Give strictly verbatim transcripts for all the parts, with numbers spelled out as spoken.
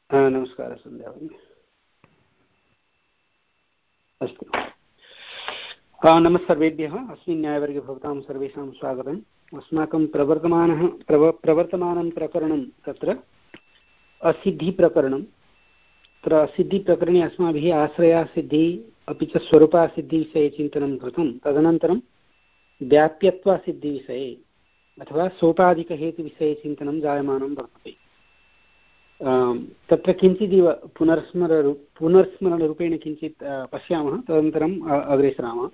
नमस्कारः सन्ध्या भगिनी। अस्तु, नमः सर्वेभ्यः। अस्मिन् न्यायवर्गे भवतां सर्वेषां स्वागतम्। अस्माकं प्रवर्तमानः प्रव प्रवर्तमानं प्रकरणं तत्र असिद्धिप्रकरणं। तत्र असिद्धिप्रकरणे अस्माभिः आश्रयासिद्धिः अपि च स्वरूपासिद्धिविषये चिन्तनं कृतं। तदनन्तरं व्याप्यत्वासिद्धिविषये अथवा सोपाधिकहेतुविषये चिन्तनं जायमानं वर्तते। तत्र किञ्चिदिव पुनर्स्मर पुनर्स्मरणरूपेण किञ्चित् पश्यामः, तदनन्तरम् अग्रे सरामः।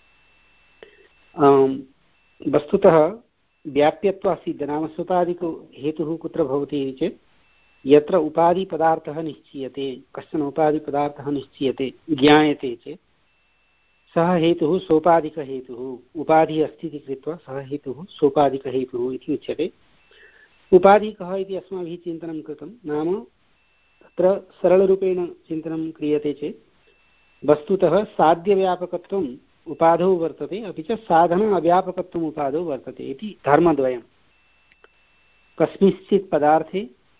वस्तुतः व्याप्यत्वासिद्ध नाम सोपाधिको हेतुः कुत्र भवति इति चेत् यत्र उपाधिपदार्थः निश्चीयते, कश्चन उपाधिपदार्थः निश्चीयते ज्ञायते चेत् सः हेतुः सोपाधिकहेतुः। उपाधिः अस्ति इति कृत्वा सः हेतुः सोपाधिकहेतुः इति उच्यते। उपाधिः कः इति अस्माभिः चिन्तनं कृतं। नाम तत्र सरलरूपेण चिन्तनं क्रियते चेत् वस्तुतः साध्यव्यापकत्वम् उपाधौ वर्तते, अपि च साधन अव्यापकत्वम् उपाधौ वर्तते इति धर्मद्वयं। कस्मिंश्चित् पदार्थे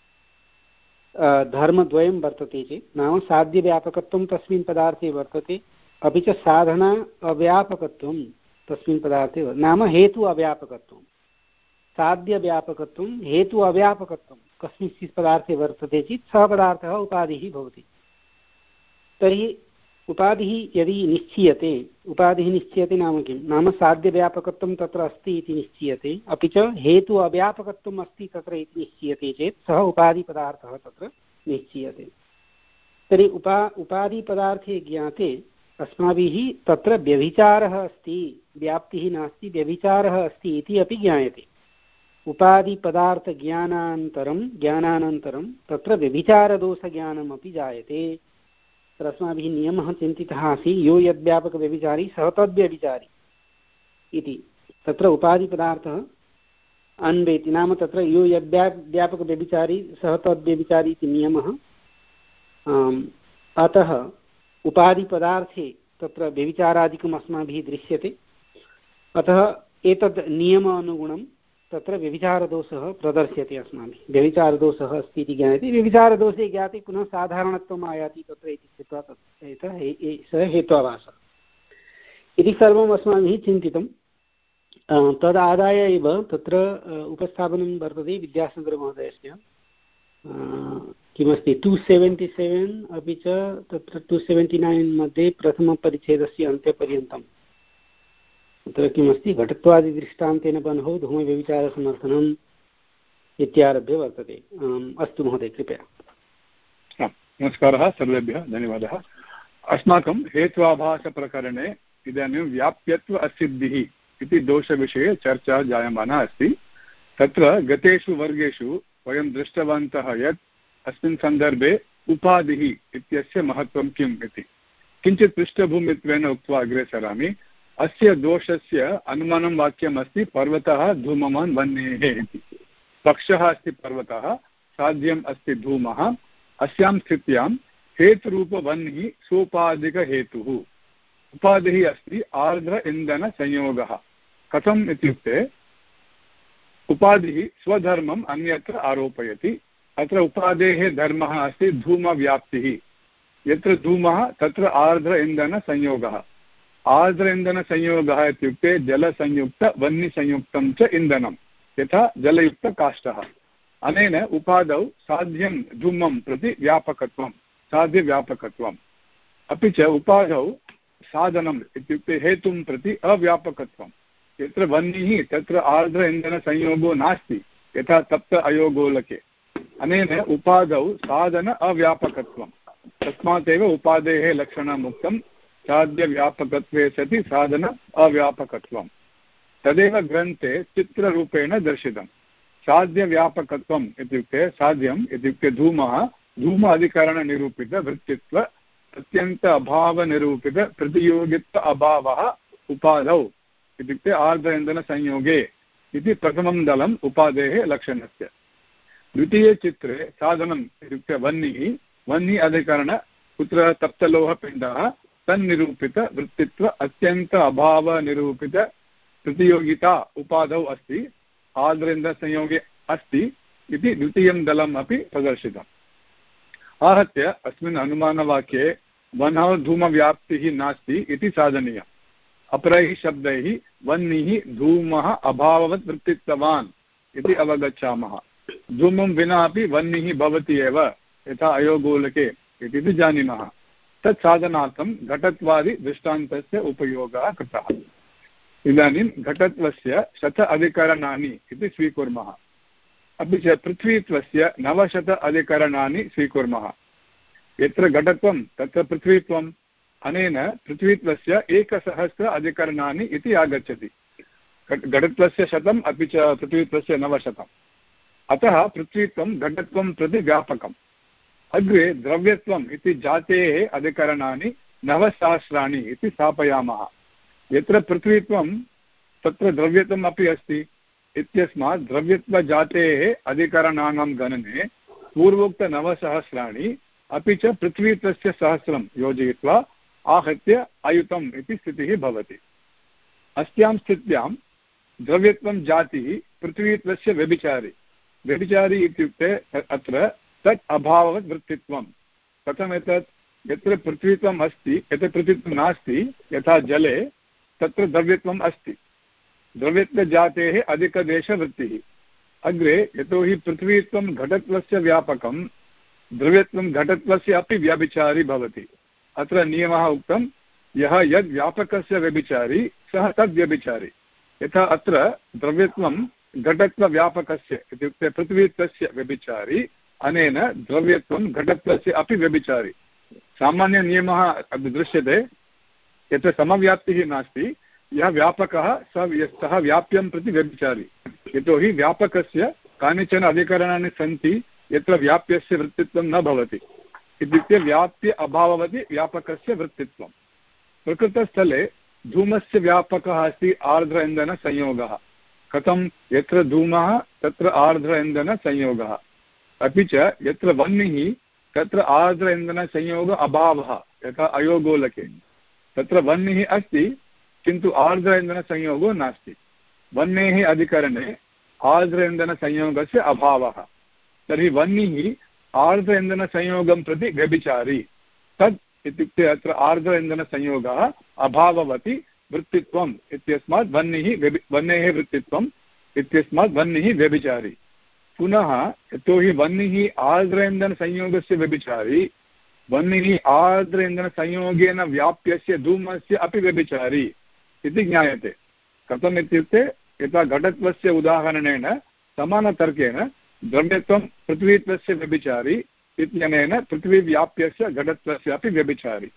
धर्मद्वयं वर्तते चेत् नाम साध्यव्यापकत्वं तस्मिन् पदार्थे वर्तते, अपि च साधना अव्यापकत्वं तस्मिन् पदार्थे नाम हेतु अव्यापकत्वं। साध्यव्यापकत्वं हेतु अव्यापकत्वं कस्मिंश्चित् पदार्थे वर्तते चेत् सः पदार्थः उपाधिः भवति। तर्हि उपाधिः यदि निश्चीयते, उपाधिः निश्चीयते नाम किं? नाम साध्यव्यापकत्वं तत्र अस्ति इति निश्चीयते, अपि च हेतु अव्यापकत्वम् अस्ति तत्र इति निश्चीयते चेत् सः उपाधिपदार्थः तत्र निश्चीयते। तर्हि उपा उपाधिपदार्थे ज्ञाते अस्माभिः तत्र व्यभिचारः अस्ति, व्याप्तिः नास्ति, व्यभिचारः अस्ति इति अपि ज्ञायते। उपाधिपदार्थज्ञानान्तरं ज्ञानानन्तरं तत्र व्यभिचारदोषज्ञानमपि जायते। तत्र अस्माभिः नियमः चिन्तितः आसीत्, यो यद्व्यापकव्यभिचारी सः तद्व्यभिचारी इति। तत्र उपाधिपदार्थः अन्वेति नाम तत्र यो यद्व्या व्यापकव्यभिचारी सः तद्व्यभिचारी इति नियमः। अतः उपाधिपदार्थे तत्र व्यभिचारादिकम् अस्माभिः दृश्यते। अतः एतद् नियमानुगुणं तत्र व्यभिचारदोषः प्रदर्श्यते अस्माभिः। व्यभिचारदोषः अस्ति इति ज्ञायते, व्यभिचारदोषे ज्ञाते पुनः साधारणत्वम् आयाति तत्र इति कृत्वा तत् सः हेत्वाभासः इति सर्वम् अस्माभिः चिन्तितं। तदादाय एव तत्र उपस्थापनं वर्तते विद्यासागरमहोदयस्य। किमस्ति टु सेवेण्टि सेवेन् अपि च तत्र टु सेवेण्टि नैन् मध्ये प्रथमपरिच्छेदस्य अन्त्यपर्यन्तं तत्र किमस्ति, घटत्वादिदृष्टान्तेन बन्धो धूमव्यभिचारसमर्थनम् इत्यारभ्य वर्तते। अस्तु महोदय, कृपया। नमस्कारः सर्वेभ्यः, धन्यवादः। अस्माकं हेत्वाभासप्रकरणे इदानीं व्याप्यत्व असिद्धिः इति दोषविषये चर्चा जायमाना अस्ति। तत्र गतेषु वर्गेषु वयं दृष्टवन्तः यत् अस्मिन् सन्दर्भे उपाधिः इत्यस्य महत्त्वं किम् इति। किञ्चित् पृष्ठभूमित्वेन उक्त्वा अग्रे सरामि। अस्य दोषस्य अनुमानं वाक्यम् अस्ति, पर्वतः धूमवान् वह्नेः इति। पक्षः अस्ति पर्वतः, साध्यम् अस्ति धूमः। अस्यां स्थित्यां हेतुरूपवह्निः सोपाधिकहेतुः। उपाधिः अस्ति आर्द्र इन्धनसंयोगः। कथम् इत्युक्ते उपाधिः स्वधर्मम् अन्यत्र आरोपयति। अत्र उपादेः धर्मः अस्ति धूमव्याप्तिः। यत्र धूमः तत्र आर्द्र इन्धनसंयोगः। आर्द्र इन्धनसंयोगः इत्युक्ते जलसंयुक्तवह्निसंयुक्तं च इन्धनं, यथा जलयुक्तकाष्ठः। अनेन उपादौ साध्यं धूमं प्रति व्यापकत्वं, साध्यव्यापकत्वम्, अपि च उपादौ साधनम् इत्युक्ते हेतुं प्रति अव्यापकत्वं। यत्र वह्निः तत्र आर्द्र इन्धनसंयोगो नास्ति, यथा तप्त अयोगोलके। अनेन उपादौ साधन अव्यापकत्वं, तस्मात् एव उपादेः लक्षणम् उक्तं, साध्यव्यापकत्वे सति साधन अव्यापकत्वं। तदेव ग्रन्थे चित्ररूपेण दर्शितं। साध्यव्यापकत्वम् इत्युक्ते साध्यम् इत्युक्ते धूमः, धूम अधिकरणनिरूपितवृत्तित्व अत्यन्त अभावनिरूपित प्रतियोगित्व अभावः उपाधौ इत्युक्ते आर्द्र इन्धनसंयोगे इति प्रथमं दलम् उपादेः लक्षणस्य। द्वितीयचित्रे साधनम् इत्युक्ते वह्निः, वह्नि अधिकरण कुत्र तप्तलोहपिण्डः तन्निरूपित वृत्तित्व अत्यन्त अभावनिरूपित प्रतियोगिता उपाधौ अस्ति, आर्द्र इन्धनसंयोगे अस्ति इति द्वितीयं दलम् अपि प्रदर्शितम्। आहत्य अस्मिन् अनुमानवाक्ये वह्नौ धूमव्याप्तिः नास्ति इति साधनीयम्। अपरैः शब्दैः वह्निः धूमः अभाववत् वृत्तित्वान् इति अवगच्छामः। धूमं विना अपि वह्निः भवति एव, यथा अयोगोलके इति जानीमः। तत् साधनार्थं घटत्वादि दृष्टान्तस्य उपयोगः कृतः। इदानीं घटत्वस्य शत अधिकरणानि इति स्वीकुर्मः। अपि च पृथ्वीत्वस्य नवशत अधिकरणानि स्वीकुर्मः। यत्र घटत्वं तत्र पृथ्वीत्वम्। अनेन पृथ्वीत्वस्य एकसहस्र अधिकरणानि इति आगच्छति। घटत्वस्य शतम् अपि च पृथ्वीत्वस्य नवशतम्। अतः पृथ्वीत्वं घटत्वं प्रति व्यापकम्। अग्रे द्रव्यत्वम् इति जातेः अधिकरणानि नवसहस्राणि इति स्थापयामः। यत्र पृथ्वीत्वं तत्र द्रव्यत्वम् अपि अस्ति इत्यस्मात् द्रव्यत्वजातेः अधिकरणानां गणने पूर्वोक्तनवसहस्राणि अपि च पृथ्वीत्वस्य सहस्रं योजयित्वा आहत्य अयुतम् इति स्थितिः भवति। अस्यां स्थित्यां द्रव्यत्वं जातिः पृथ्वीत्वस्य व्यभिचारी। व्यभिचारी इत्युक्ते अत्र तत् अभाववत् वृत्तित्वं। कथमेतत्? यत्र पृथ्वीत्वम् अस्ति, यत्र पृथ्वीत्वं नास्ति, यथा जले, तत्र द्रव्यत्वम् अस्ति। द्रव्यत्वजातेः अधिकदेशवृत्तिः। अग्रे यतोहि पृथ्वीत्वं घटत्वस्य व्यापकं, द्रव्यत्वं घटत्वस्य अपि व्यभिचारी भवति। अत्र नियमः उक्तं, यः यद् व्यापकस्य व्यभिचारी सः तद्व्यभिचारी। यथा अत्र द्रव्यत्वं घटत्वव्यापकस्य इत्युक्ते पृथ्वीत्वस्य व्यभिचारी, अनेन द्रव्यत्वं घटत्वस्य अपि व्यभिचारी। सामान्यनियमः अत्र दृश्यते, यत्र समव्याप्तिः नास्ति, यः व्यापकः सः सः व्याप्यं प्रति व्यभिचारी। यतोहि व्यापकस्य कानिचन अधिकरणानि सन्ति यत्र व्याप्यस्य वृत्तित्वं न भवति, इत्युक्ते व्याप्य अभाववति व्यापकस्य वृत्तित्वं। प्रकृतस्थले धूमस्य व्यापकः अस्ति आर्द्र इन्धनसंयोगः। कथं? यत्र धूमः तत्र आर्द्र इन्धनसंयोगः। अपि च यत्र वह्निः तत्र आर्द्र इन्धनसंयोग अभावः, यथा अयोगोलके। तत्र वह्निः अस्ति किन्तु आर्द्र इन्धनसंयोगो नास्ति। वह्नेः अधिकरणे आर्द्र इन्धनसंयोगस्य अभावः। तर्हि वह्निः आर्द्र इन्धनसंयोगं प्रति व्यभिचारी। तद् इत्युक्ते अत्र आर्द्र इन्धनसंयोगः अभाववति वृत्तित्वम् इत्यस्मात् वह्निः वह्नेः वृत्तित्वम् इत्यस्मात् वह्निः व्यभिचारी। पुनः यतोहि वह्निः आर्द्र इन्धनसंयोगस्य व्यभिचारी, वह्निः आर्द्र इन्धनसंयोगेन व्याप्यस्य धूमस्य अपि व्यभिचारी इति ज्ञायते। कथम् इत्युक्ते यथा घटत्वस्य उदाहरणेन समानतर्केण द्रव्यत्वं पृथ्वीत्वस्य व्यभिचारी इत्यनेन पृथ्वीव्याप्यस्य घटत्वस्य अपि व्यभिचारी।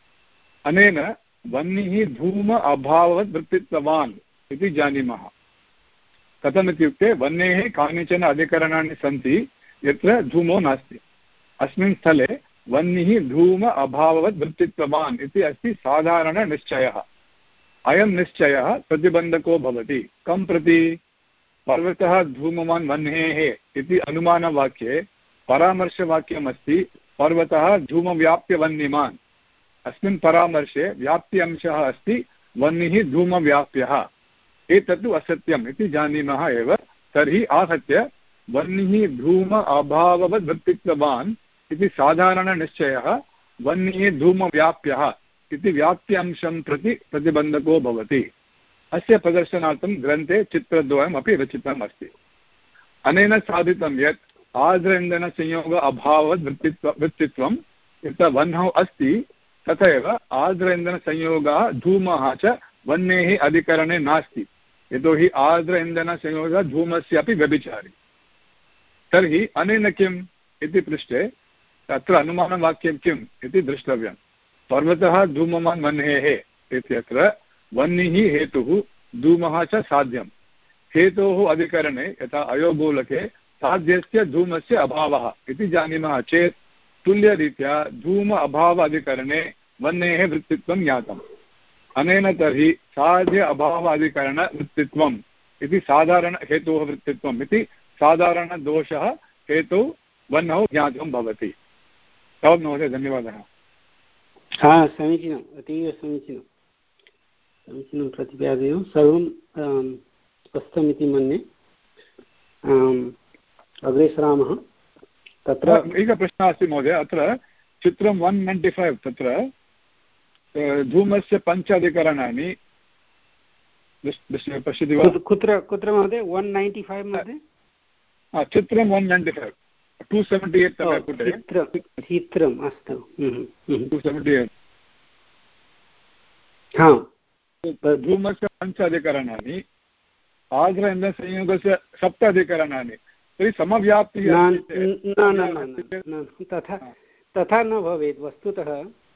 अनेन वह्निः धूम अभाववत् वृत्तित्वान् इति जानीमः। कथमित्युक्ते वह्नेः कानिचन अधिकरणानि सन्ति यत्र धूमो नास्ति। अस्मिन् स्थले वह्निः धूम अभाववत् वृत्तित्वान् इति अस्ति साधारणनिश्चयः। अयं निश्चयः प्रतिबन्धको भवति। कं प्रति? पर्वतः धूमवान् वह्नेः इति अनुमानवाक्ये परामर्शवाक्यमस्ति पर्वतः धूमव्याप्यवह्निमान्। अस्मिन् परामर्शे व्याप्ति अंशः अस्ति वह्निः धूमव्याप्यः। एतत्तु असत्यम् इति जानीमः एव। तर्हि आहत्य वह्निः धूम अभाववत् वृत्तित्वान् इति साधारणनिश्चयः वह्निः धूमव्याप्यः इति व्याप्त्यंशं प्रति प्रतिबन्धको भवति। अस्य प्रदर्शनार्थं ग्रन्थे चित्रद्वयम् अपि रचितम् अस्ति। अनेन साधितं यत् आर्द्र इन्धनसंयोग अभाववत् वृत्तित्व वृत्तित्वं यथा वह्नौ अस्ति तथैव आर्द्र इन्धनसंयोगः धूमः च वह्नेः अधिकरणे नास्ति, यतोहि आर्द्र इन्धनसंयोगः धूमस्य अपि व्यभिचारी। तर्हि अनेन किम् इति पृष्टे तत्र अनुमानवाक्यं किम् इति द्रष्टव्यम्। पर्वतः धूमवान् वह्नेः इत्यत्र वह्निः हेतुः, धूमः च साध्यं। हेतोः अधिकरणे यथा अयोगोलके साध्यस्य धूमस्य अभावः इति जानीमः चेत् तुल्यरीत्या धूम अभाव अधिकरणे वह्नेः वृत्तित्वं ज्ञातम्। अनेन तर्हि साध्य अभावाधिकरणवृत्तित्वम् इति साधारणहेतोः वृत्तित्वम् इति साधारणदोषः हेतौ वह्नौ ज्ञातं भवति। तावत् महोदय, धन्यवादः। हा, समीचीनम्, अतीव समीचीनं समीचीनं प्रतिपादनं। सर्वं स्पष्टमिति मन्ये। अग्रे सरामः। तत्र एकः प्रश्नः अस्ति महोदय। अत्र चित्रं वन् नैन्टि फैव् तत्र धूमस्य पञ्च अधिकरणानि पश्यति वा? कुत्र कुत्र महोदय? वन् नैन्टि फैव् मध्ये चित्रं one ninety five to seventy eight तमे पुटे चित्रम् अस्तु टु सेवेण्टि एय्ट् हा धूमस्य पञ्च अधिकरणानि आर्द्रइन्धनसंयोगस्य सप्त अधिकरणानि तर्हि समव्याप्तिः तथा तथा न भवेत् वस्तुतः।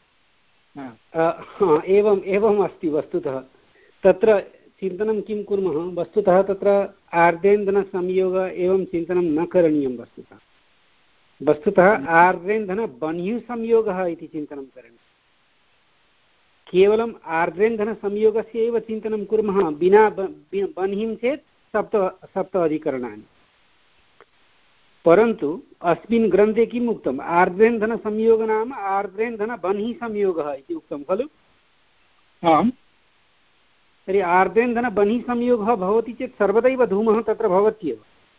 एवम् एवम् अस्ति वस्तुतः। तत्र चिन्तनं किं कुर्मः वस्तुतः तत्र आर्द्रेन्धनसंयोग एवं चिन्तनं न करणीयं वस्तुतः। वस्तुतः आर्द्रेन्धनबह्निसंयोगः इति चिन्तनं करणीयम्। केवलम् आर्द्रेन्धनसंयोगस्य एव चिन्तनं कुर्मः विना बह्निं चेत् सप्त सप्त अधिकरणानि। परन्तु अस्मिन् ग्रन्थे किम् उक्तम्? आर्द्रेन्धनसंयोग नाम आर्द्रेन्धनबह्निसंयोगः इति उक्तं खलु? आम्। तर्हि आर्द्रेन्धनबह्निसंयोगः भवति चेत् सर्वदैव धूमः तत्र भवत्येव।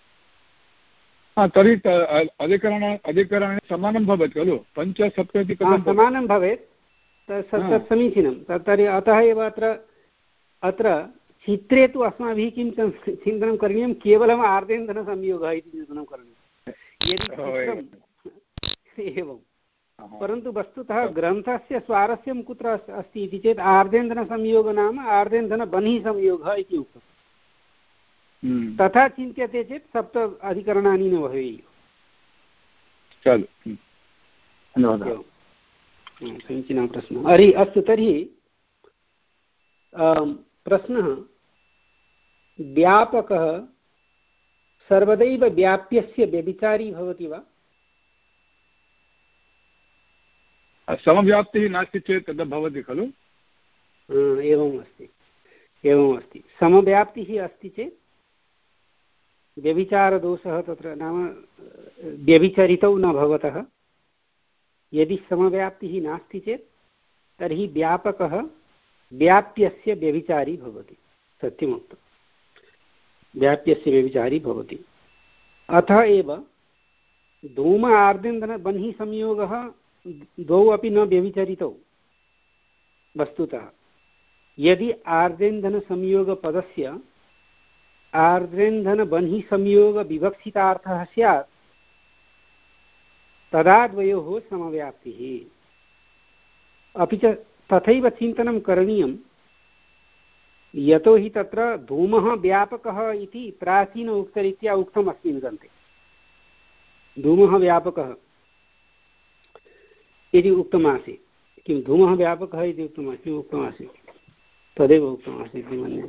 तर्हि अधिकरण अधिकरणे समानं भवति खलु? पञ्च सप्त इति समानं भवेत्। तत् समीचीनं। तर्हि अतः एव अत्र अत्र चित्रे तु अस्माभिः किं चिन्तनं करणीयं? केवलम् आर्द्रेन्धनसंयोगः इति चिन्तनं करणीयं यदि चित्रम् एवं। परन्तु वस्तुतः ग्रन्थस्य स्वारस्यं कुत्र अस्ति इति चेत् आर्द्रेन्धनसंयोग नाम आर्द्रेन्धनबह्निसंयोगः इति उक्तं। तथा चिन्त्यते चेत् सप्त अधिकरणानि न भवेयुः। समीचीनः प्रश्नः। अरे अस्तु तर्हि प्रश्नः व्यापकः सर्वदैव व्याप्यस्य व्यभिचारी भवति वा? समव्याप्तिः नास्ति चेत् तद् भवति खलु? एवम् अस्ति एवम् अस्ति। समव्याप्तिः अस्ति चेत् व्यभिचारदोषः तत्र नाम व्यभिचरितौ न भवतः। यदि समव्याप्तिः नास्ति चेत् तर्हि व्यापकः व्याप्यस्य व्यभिचारी भवति। सत्यमुक्तं। व्याप्यस्य व्यभिचारी भवति। अतः एव धूम आर्द्रेन्धनबह्निसंयोगः द्वौ अपि न व्यभिचरितौ वस्तुतः। यदि आर्द्रेन्धनसंयोगपदस्य आर्द्रेन्धनबह्निसंयोगविवक्षितार्थः स्यात् तदा द्वयोः समव्याप्तिः। अपि च तथैव चिन्तनं करणीयं यतोहि तत्र धूमः व्यापकः इति प्राचीन उक्तरीत्या उक्तम् अस्मिन् ग्रन्थे। धूमः व्यापकः इति उक्तमासीत्। किं धूमः व्यापकः इति उक्तमासीत् उक्तमासीत् तदेव उक्तमासीत् इति मन्ये।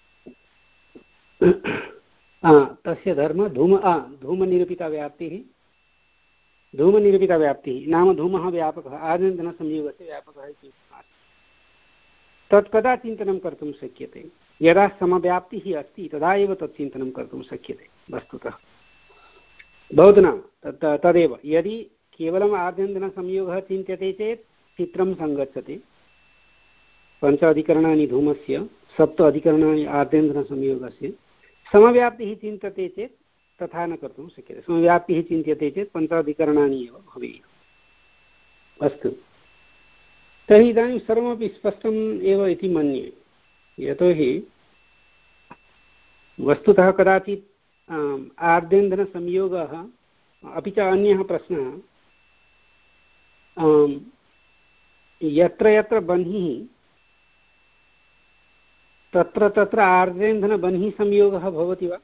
तस्य धर्मः धूम धूमनिरूपितव्याप्तिः धूमनिरूपितव्याप्तिः नाम धूमः व्यापकः आर्द्रेन्धनसंयोगस्य व्यापकः इति उक्तमासीत्। तत् कदा चिन्तनं कर्तुं शक्यते? यदा समव्याप्तिः अस्ति तदा एव तत् चिन्तनं कर्तुं शक्यते वस्तुतः। भवतु नाम तत् तदेव। यदि केवलम् आर्द्रेन्धनसंयोगः चिन्त्यते चेत् चित्रं सङ्गच्छति। पञ्च अधिकरणानि धूमस्य सप्त अधिकरणानि आर्द्रेन्धनसंयोगस्य। समव्याप्तिः चिन्त्यते चेत् तथा न कर्तुं शक्यते। समव्याप्तिः चिन्त्यते चेत् पञ्चाधिकरणानि एव भवेयुः। अस्तु तर्हि इदानीं सर्वमपि स्पष्टम् एव इति मन्ये। यतोहि वस्तुतः कदाचित् आर्द्रेन्धनसंयोगः अपि च अन्यः प्रश्नः यत्र यत्र बह्निः तत्र तत्र आर्द्रेन्धनबह्निसंयोगः भवति वा?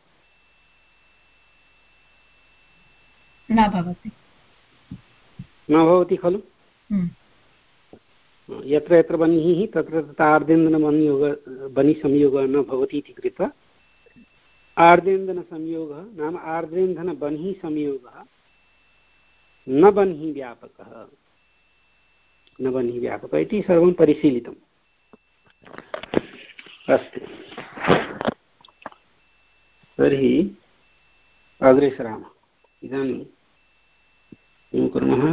न भवति। न भवति खलु? यत्र यत्र बह्निः तत्र तत्र आर्द्रेन्धनबह्नियोग बह्निसंयोगः न भवति इति कृत्वा आर्द्रेन्धनसंयोगः नाम आर्द्रेन्धनबह्निसंयोगः न बह्निव्यापकः न बह्निव्यापकः इति सर्वं परिशीलितम्। अस्तु तर्हि अग्रे सरामः। इदानीं किं कुर्मः?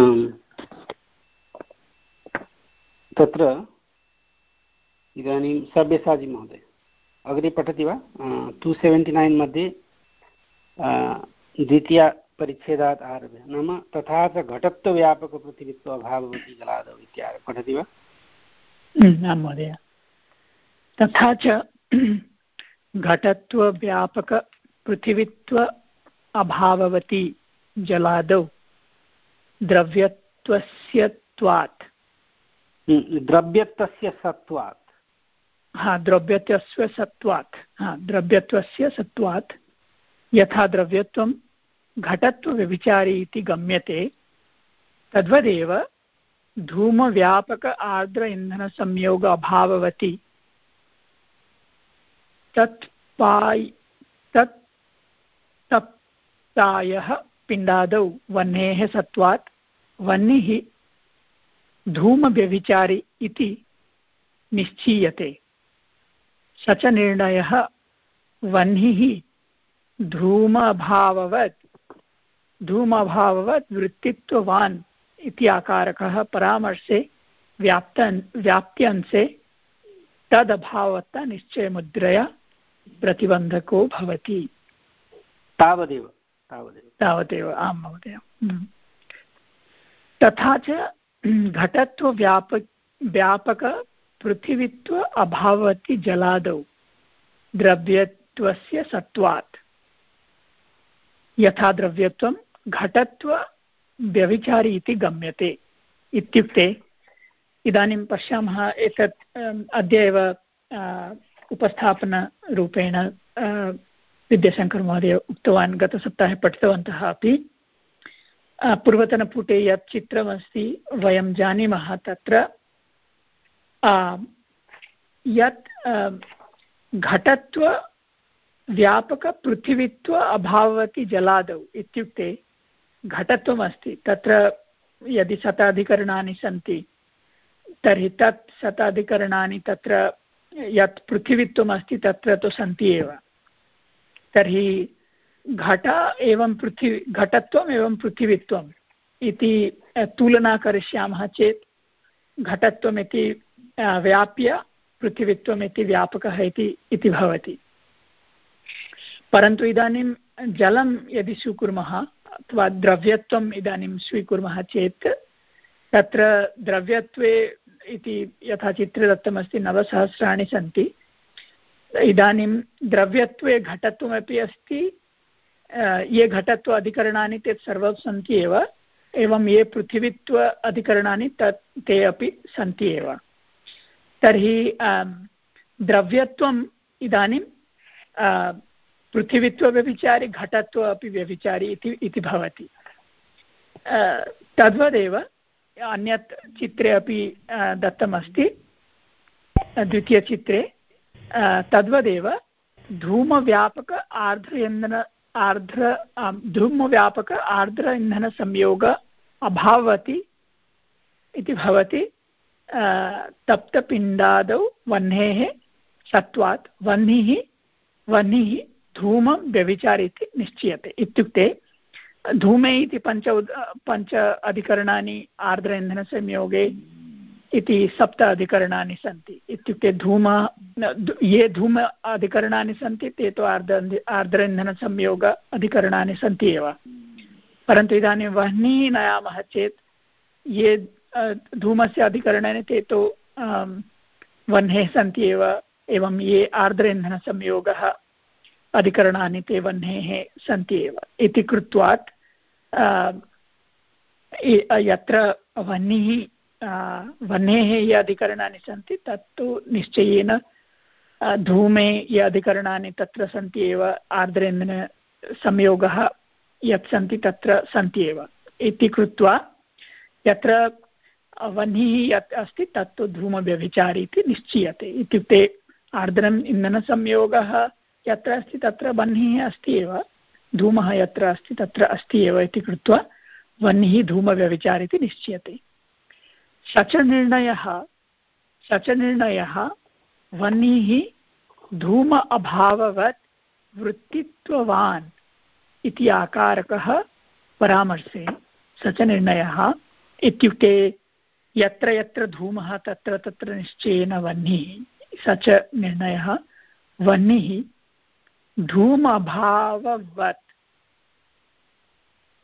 तत्र इदानीं सब्यसाची महोदय अग्रे पठति वा? टु सेवेण्टि नैन् मध्ये द्वितीया परिच्छेदात् आरभ्य नाम तथा च घटत्वव्यापकपृथिवीत्व अभाववती जलादौ इत्यादि पठति वा? न महोदय। तथा च घटत्वव्यापकपृथिवीत्व अभाववती जलादौ द्रव्यत्वस्य त्वात् द्रव्यत्वस्य सत्वात् हा द्रव्यत्वस्य सत्वात् हा द्रव्यत्वस्य सत्वात् यथा द्रव्यत्वं घटत्वव्यभिचारी इति गम्यते तद्वदेव धूमव्यापक आर्द्र इन्धनसंयोग अभाववती तत्पाय तत् तप्तायः पिण्डादौ वह्नेः सत्वात् वह्निः धूमव्यभिचारी इति निश्चीयते। स च निर्णयः वह्निः धूमभाववत् धूमभाववत् वृत्तित्ववान् इति आकारकः परामर्शे व्याप्तन् व्याप्त्यंशे तदभावत्ता निश्चयमुद्रया प्रतिबन्धको भवति। तावदेव तावदेव तावदेव आं महोदय। तथा च घटत्वव्यापक व्यापकपृथिवीत्व अभाववति जलादौ द्रव्यत्वस्य सत्वात् यथा द्रव्यत्वं घटत्वव्यभिचारी इति गम्यते। इत्युक्ते इदानीं पश्यामः एतत् अद्य एव उपस्थापनरूपेण विद्याशङ्करमहोदय उक्तवान्, गतसप्ताहे पठितवन्तः अपि। पूर्वतनपुटे यत् चित्रमस्ति वयं जानीमः तत्र यत् घटत्वव्यापकपृथिवीत्व अभाववति जलादौ इत्युक्ते घटत्वमस्ति तत्र यदि शताधिकरणानि सन्ति तर्हि तत् शताधिकरणानि तत्र यत् पृथिवीत्वमस्ति तत्र तु सन्ति एव। तर्हि घट एवं पृथिवी घटत्वम् एवं पृथिवीत्वम् इति तुलना करिष्यामः चेत् घटत्वमिति व्याप्य पृथिवीत्वमिति व्यापकः इति भवति। परन्तु इदानीं जलं यदि स्वीकुर्मः अथवा द्रव्यत्वम् इदानीं स्वीकुर्मः चेत् तत्र द्रव्यत्वे इति यथा चित्रे दत्तमस्ति नवसहस्राणि सन्ति। इदानीं द्रव्यत्वे घटत्वमपि अस्ति, ये घटत्व अधिकरणानि ते सर्वं सन्ति एव, एवं ये पृथिवीत्व अधिकरणानि तत् ते अपि सन्ति एव। तर्हि द्रव्यत्वम् इदानीं पृथिवीत्वव्यभिचारी घटत्व अपि व्यभिचारी इति इति भवति। तद्वदेव अन्यत् चित्रे अपि दत्तमस्ति द्वितीयचित्रे तद्वदेव धूमव्यापक आर्द्र इन्धन आर्द्र धूमव्यापक आर्द्र इन्धनसंयोग अभाववति इति भवति तप्तपिण्डादौ वह्नेः सत्वात् वह्निः वह्निः धूमं व्यभिचारी इति निश्चीयते। इत्युक्ते धूमे इति पञ्च पञ्च अधिकरणानि आर्द्र इन्धनसंयोगे इति सप्त अधिकरणानि सन्ति। इत्युक्ते धूम ये धूम अधिकरणानि सन्ति ते तु आर्द्र आर्द्र इन्धनसंयोग अधिकरणानि सन्ति एव। परन्तु इदानीं वह्निः नयामः चेत् ये धूमस्य अधिकरणानि ते तु वह्नेः सन्ति एव, एवं ये आर्द्र इन्धनसंयोगः अधिकरणानि ते वह्नेः सन्ति एव इति कृत्वा यत्र वह्निः वह्नेः ये अधिकरणानि सन्ति तत्तु निश्चयेन धूमे ये अधिकरणानि तत्र सन्ति एव, आर्द्र इन्धनसंयोगः यत् सन्ति तत्र सन्ति एव इति कृत्वा यत्र वह्निः यत् अस्ति तत्तु धूमव्यभिचारी इति निश्चीयते। इत्युक्ते आर्द्रम् इन्धनसंयोगः यत्र अस्ति तत्र वह्निः अस्ति एव, धूमः यत्र अस्ति तत्र अस्ति एव इति कृत्वा वह्निः धूमव्यभिचारी इति निश्चीयते। स च निर्णयः स च निर्णयः वह्निः धूम अभाववत् वृत्तित्ववान् इति आकारकः परामर्शे स च निर्णयः इत्युक्ते यत्र यत्र धूमः तत्र तत्र निश्चयेन वह्निः। स च निर्णयः वह्निः धूम अभाववत्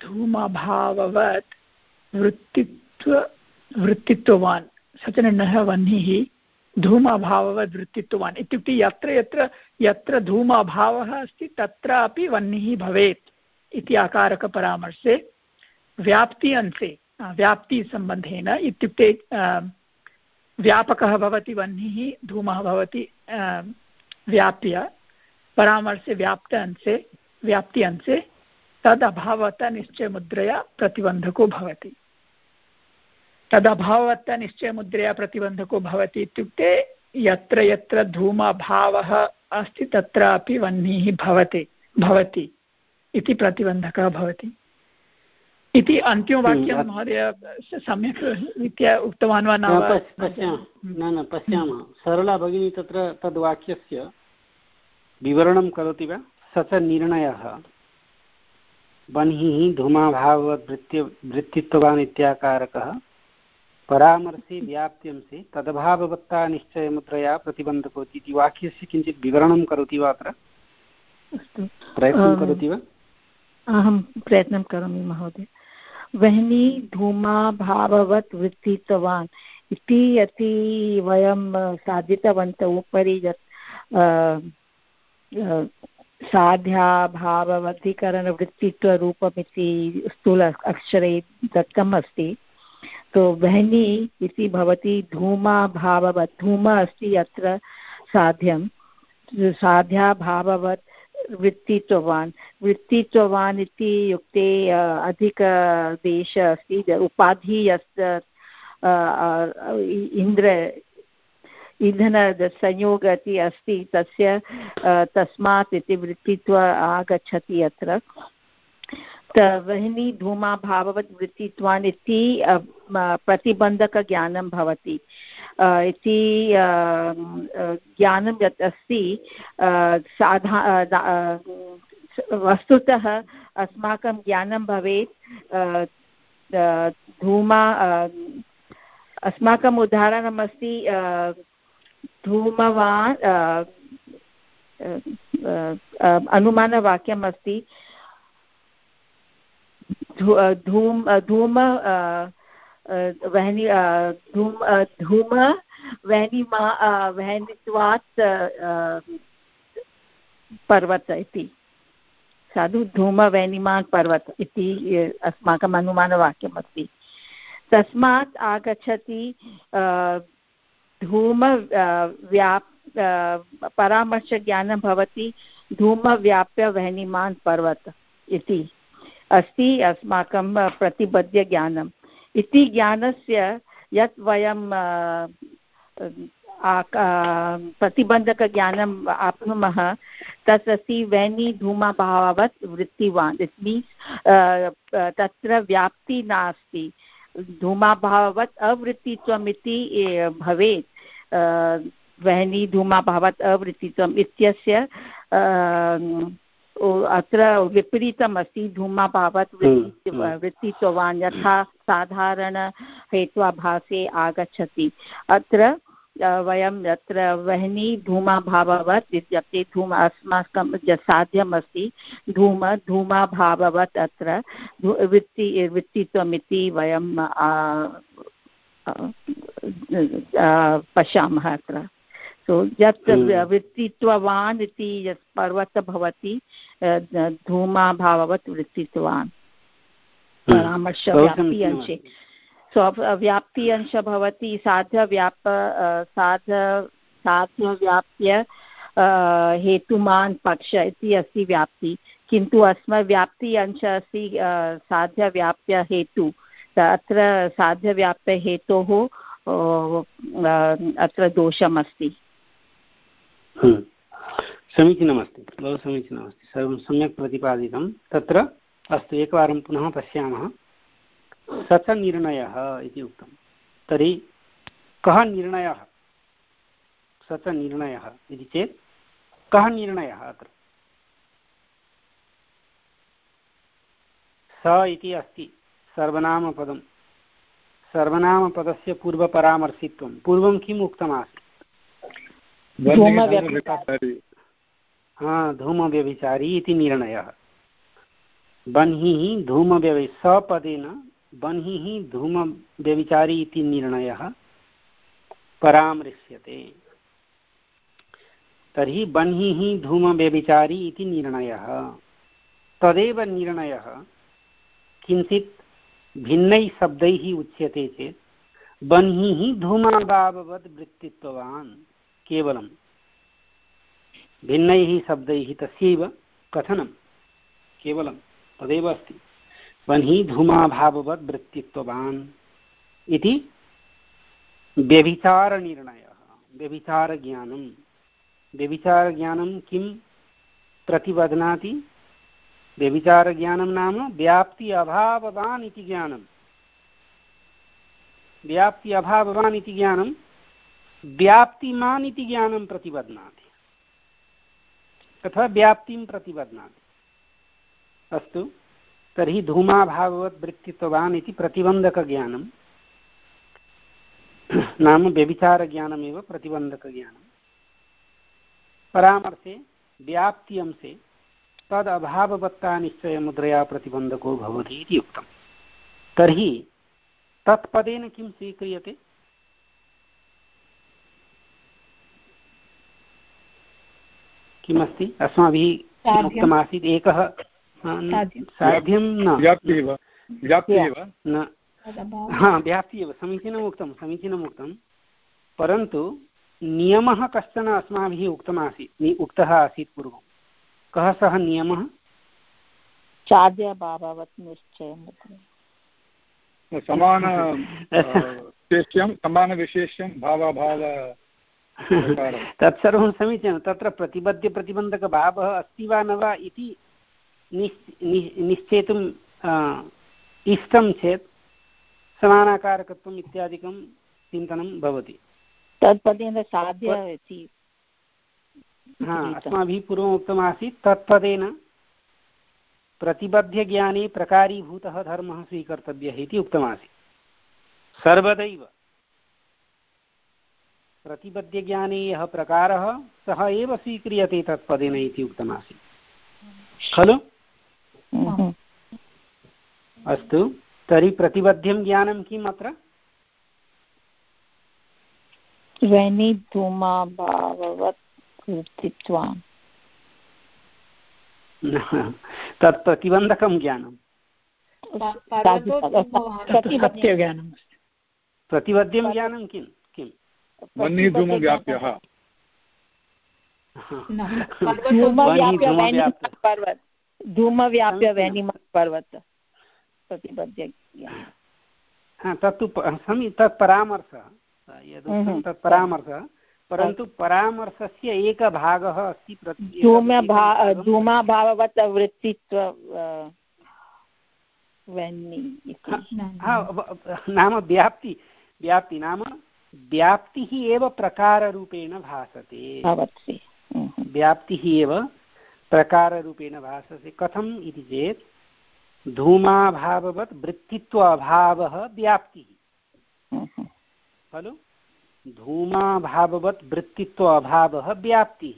धूमभाववत् वृत्तित्व वृत्तित्ववान् स च निर्णयः वह्निः धूमभाववद् वृत्तित्ववान् इत्युक्ते यत्र यत्र यत्र धूम अभावः अस्ति तत्रापि वह्निः भवेत् इति आकारकपरामर्शे व्याप्ति अंशे व्याप्तिसम्बन्धेन इत्युक्ते व्यापकः भवति वह्निः धूमः भवति व्याप्य परामर्शे व्याप्त अंशे व्याप्ति अंशे तद् अभावतः निश्चयमुद्रया प्रतिबन्धको भवति तदभावतः निश्चयमुद्रया प्रतिबन्धको भवति इत्युक्ते यत्र यत्र धूमभावः अस्ति तत्रापि वह्निः भवति भवति इति प्रतिबन्धकः भवति इति अन्तिमवाक्यं महोदय सम्यक् रीत्या उक्तवान् वा न न पश्यामः सरला भगिनी तत्र तद्वाक्यस्य विवरणं करोति वा स च निर्णयः वह्निः धूमाभाववद् वृत्ति वृत्तित्ववान् इत्याकारकः परामर्शे व्याप्त्यंशे तदभाववत्ता निश्चयमुद्रया प्रतिबन्धको इति वाक्यस्य किञ्चित् विवरणं करोति वा अत्र प्रयत्नं करोति वा अहं प्रयत्नं करोमि महोदय वह्नि धूमाभाववत् वृत्तित्ववान् इति यदि वयं साधितवन्तः उपरि यत् साध्याभाववधिकरणवृत्तित्वरूपमिति स्थूल अक्षरे दत्तम् अस्ति तो वह्नि इति भवति धूमाभाववत् धूम अस्ति यत्र साध्यं साध्याभाववत् वृत्तित्ववान् वृत्तित्ववान् इति युक्ते अधिकदेशः अस्ति उपाधि यस्य इन्द्र ईन्धनसंयोग इति अस्ति तस्य तस्मात् इति वृत्तित्व आगच्छति अत्र वह्नि धूमाभाववत् वृत्तित्वान् इति प्रतिबन्धकज्ञानं भवति इति ज्ञानं यत् अस्ति साधा वस्तुतः अस्माकं ज्ञानं भवेत् धूमा अस्माकम् उदाहरणमस्ति धूमवान् अनुमानवाक्यम् अस्ति धूम धूम वह्नि धूम धूम वह्निमा वह्नित्वात् पर्वत इति साधु धूम वह्निमान् पर्वत इति अस्माकम् अनुमानवाक्यम् अस्ति तस्मात् आगच्छति धूम व्याप् परामर्शज्ञानं भवति धूमव्याप्य वह्निमान् पर्वत इति अस्ति अस्माकं प्रतिबद्धज्ञानम् इति ज्ञानस्य यत् वयं प्रतिबन्धकज्ञानम् आप्नुमः तत् अस्ति वह्नि धूमभाववत् वृत्तिवान् इट् मीन्स् तत्र व्याप्ति नास्ति धूमाभाववत् अवृत्तित्वम् इति भवेत् वह्नि धूमाभावत् अवृत्तित्वम् इत्यस्य अत्र विपरीतम् अस्ति धूमाभावत् वृत्ति वृत्तित्ववान् यथा साधारणहेत्वाभासे आगच्छति अत्र वयं यत्र वह्नि धूमाभाववत् इत्युक्ते धूम अस्माकं साध्यम् अस्ति धूम धूमाभाववत् अत्र वृत्ति वृत्तित्वमिति वयं पश्यामः अत्र सो यत् वृत्तित्ववान् इति यत् पर्वतः भवति धूमाभाववत् वृत्तित्ववान् परामर्शव्याप्ति अंशे सो व्याप्ति अंश भवति साध्यव्याप साध साध्यव्याप्य हेतुमान् पक्ष इति अस्ति व्याप्ति किन्तु अस्माकं व्याप्ति अंश अस्ति साध्यव्याप्य हेतु अत्र साध्यव्याप्य हेतोः अत्र दोषमस्ति समीचीनमस्ति बहु समीचीनमस्ति सर्वं सम्यक् प्रतिपादितं तत्र अस्तु एकवारं पुनः पश्यामः स च निर्णयः इति उक्तं तर्हि कः निर्णयः स च निर्णयः इति चेत् कः निर्णयः अत्र स इति अस्ति सर्वनामपदं सर्वनामपदस्य पूर्वपरामर्शित्वं पूर्वं किम् उक्तमासीत् हा धूमव्यभिचारी इति निर्णयः बन्हिः धूमव्यवि सपदेन बन्हिः धूमव्यभिचारी इति निर्णयः परामृश्यते। तर्हि बन्हिः धूमव्यभिचारी इति निर्णयः, तदेव निर्णयः किञ्चित् भिन्नैः शब्दैः उच्यते चेत् बन्हिः धूमाभाववत् वृत्तित्ववान्, केवलं भिन्नैः शब्दैः तस्यैव कथनं केवलं तदेव अस्ति। बन्हिः धूमाभाववत् वृत्तित्ववान् इति व्यभिचारनिर्णयः, व्यभिचारज्ञानं। व्यभिचारज्ञानं किं प्रतिबध्नाति? व्यभिचारज्ञानं नाम व्याप्ति अभाववान् इति ज्ञानं। व्याप्ति अभाववान् इति ज्ञानं व्याप्तिमान् इति ज्ञानं प्रतिबध्नाति अथवा व्याप्तिं प्रतिबध्नाति। अस्तु, तर्हि धूमाभाववत् वृत्तित्ववान् इति प्रतिबन्धकज्ञानं नाम व्यभिचारज्ञानमेव प्रतिबन्धकज्ञानं। परामर्शे व्याप्ति अंशे तद अभाववत्ता निश्चयमुद्रया प्रतिबन्धको भवति इति उक्तं। तर्हि तत्पदेन किं स्वीक्रियते? किमस्ति? अस्माभिः उक्तमासीत् एकः साध्यं न हा व्याप्ति एव समीचीनम् उक्तं समीचीनम् उक्तं परन्तु नियमः कश्चन अस्माभिः उक्तमासीत् उक्तः आसीत् पूर्वं। कः सः नियमः? चार्याभाववत् निश्चयं समान विशेष्यं समानविशेष्यं भावाभाव तत्सर्वं समीचीनं। तत्र प्रतिबद्धप्रतिबन्धकभावः अस्ति वा न वा इति निश्चेतुम् इष्टं चेत् समानाकारकत्वम् इत्यादिकं चिन्तनं भवति। तत्पदेन साध्य इति हा अस्माभिः पूर्वम् उक्तमासीत् तत्पदेन प्रतिबध्यज्ञाने प्रकारीभूतः धर्मः स्वीकर्तव्यः इति उक्तमासीत्। सर्वदैव प्रतिबध्यज्ञाने यः प्रकारः सः एव स्वीक्रियते तत्पदेन इति उक्तमासीत् खलु? अस्तु, तर्हि प्रतिबध्यं ज्ञानं किम् अत्र? धूमाभाववत् वृत्तित्वान् तत् प्रतिबन्धकं ज्ञानं। सत्यज्ञानं प्रतिबध्यं ज्ञानं किं किं? बन्हिः धूमव्याप्यः धूमव्याप्य वह्निमत्पर्वत प्रतिबद्ध तत्तु तत् परामर्शः यदुक्तं तत् परामर्शः, परन्तु परामर्शस्य एकः भागः अस्ति धूमाभाववत् वृत्तित्व नाम व्याप्ति व्याप्ति नाम व्याप्तिः एव प्रकाररूपेण भासते। व्याप्तिः एव प्रकाररूपेण भासते। कथम् इति चेत् धूमाभाववत् वृत्तित्व अभावः व्याप्तिः खलु? धूमाभाववत् वृत्तित्व अभावः व्याप्तिः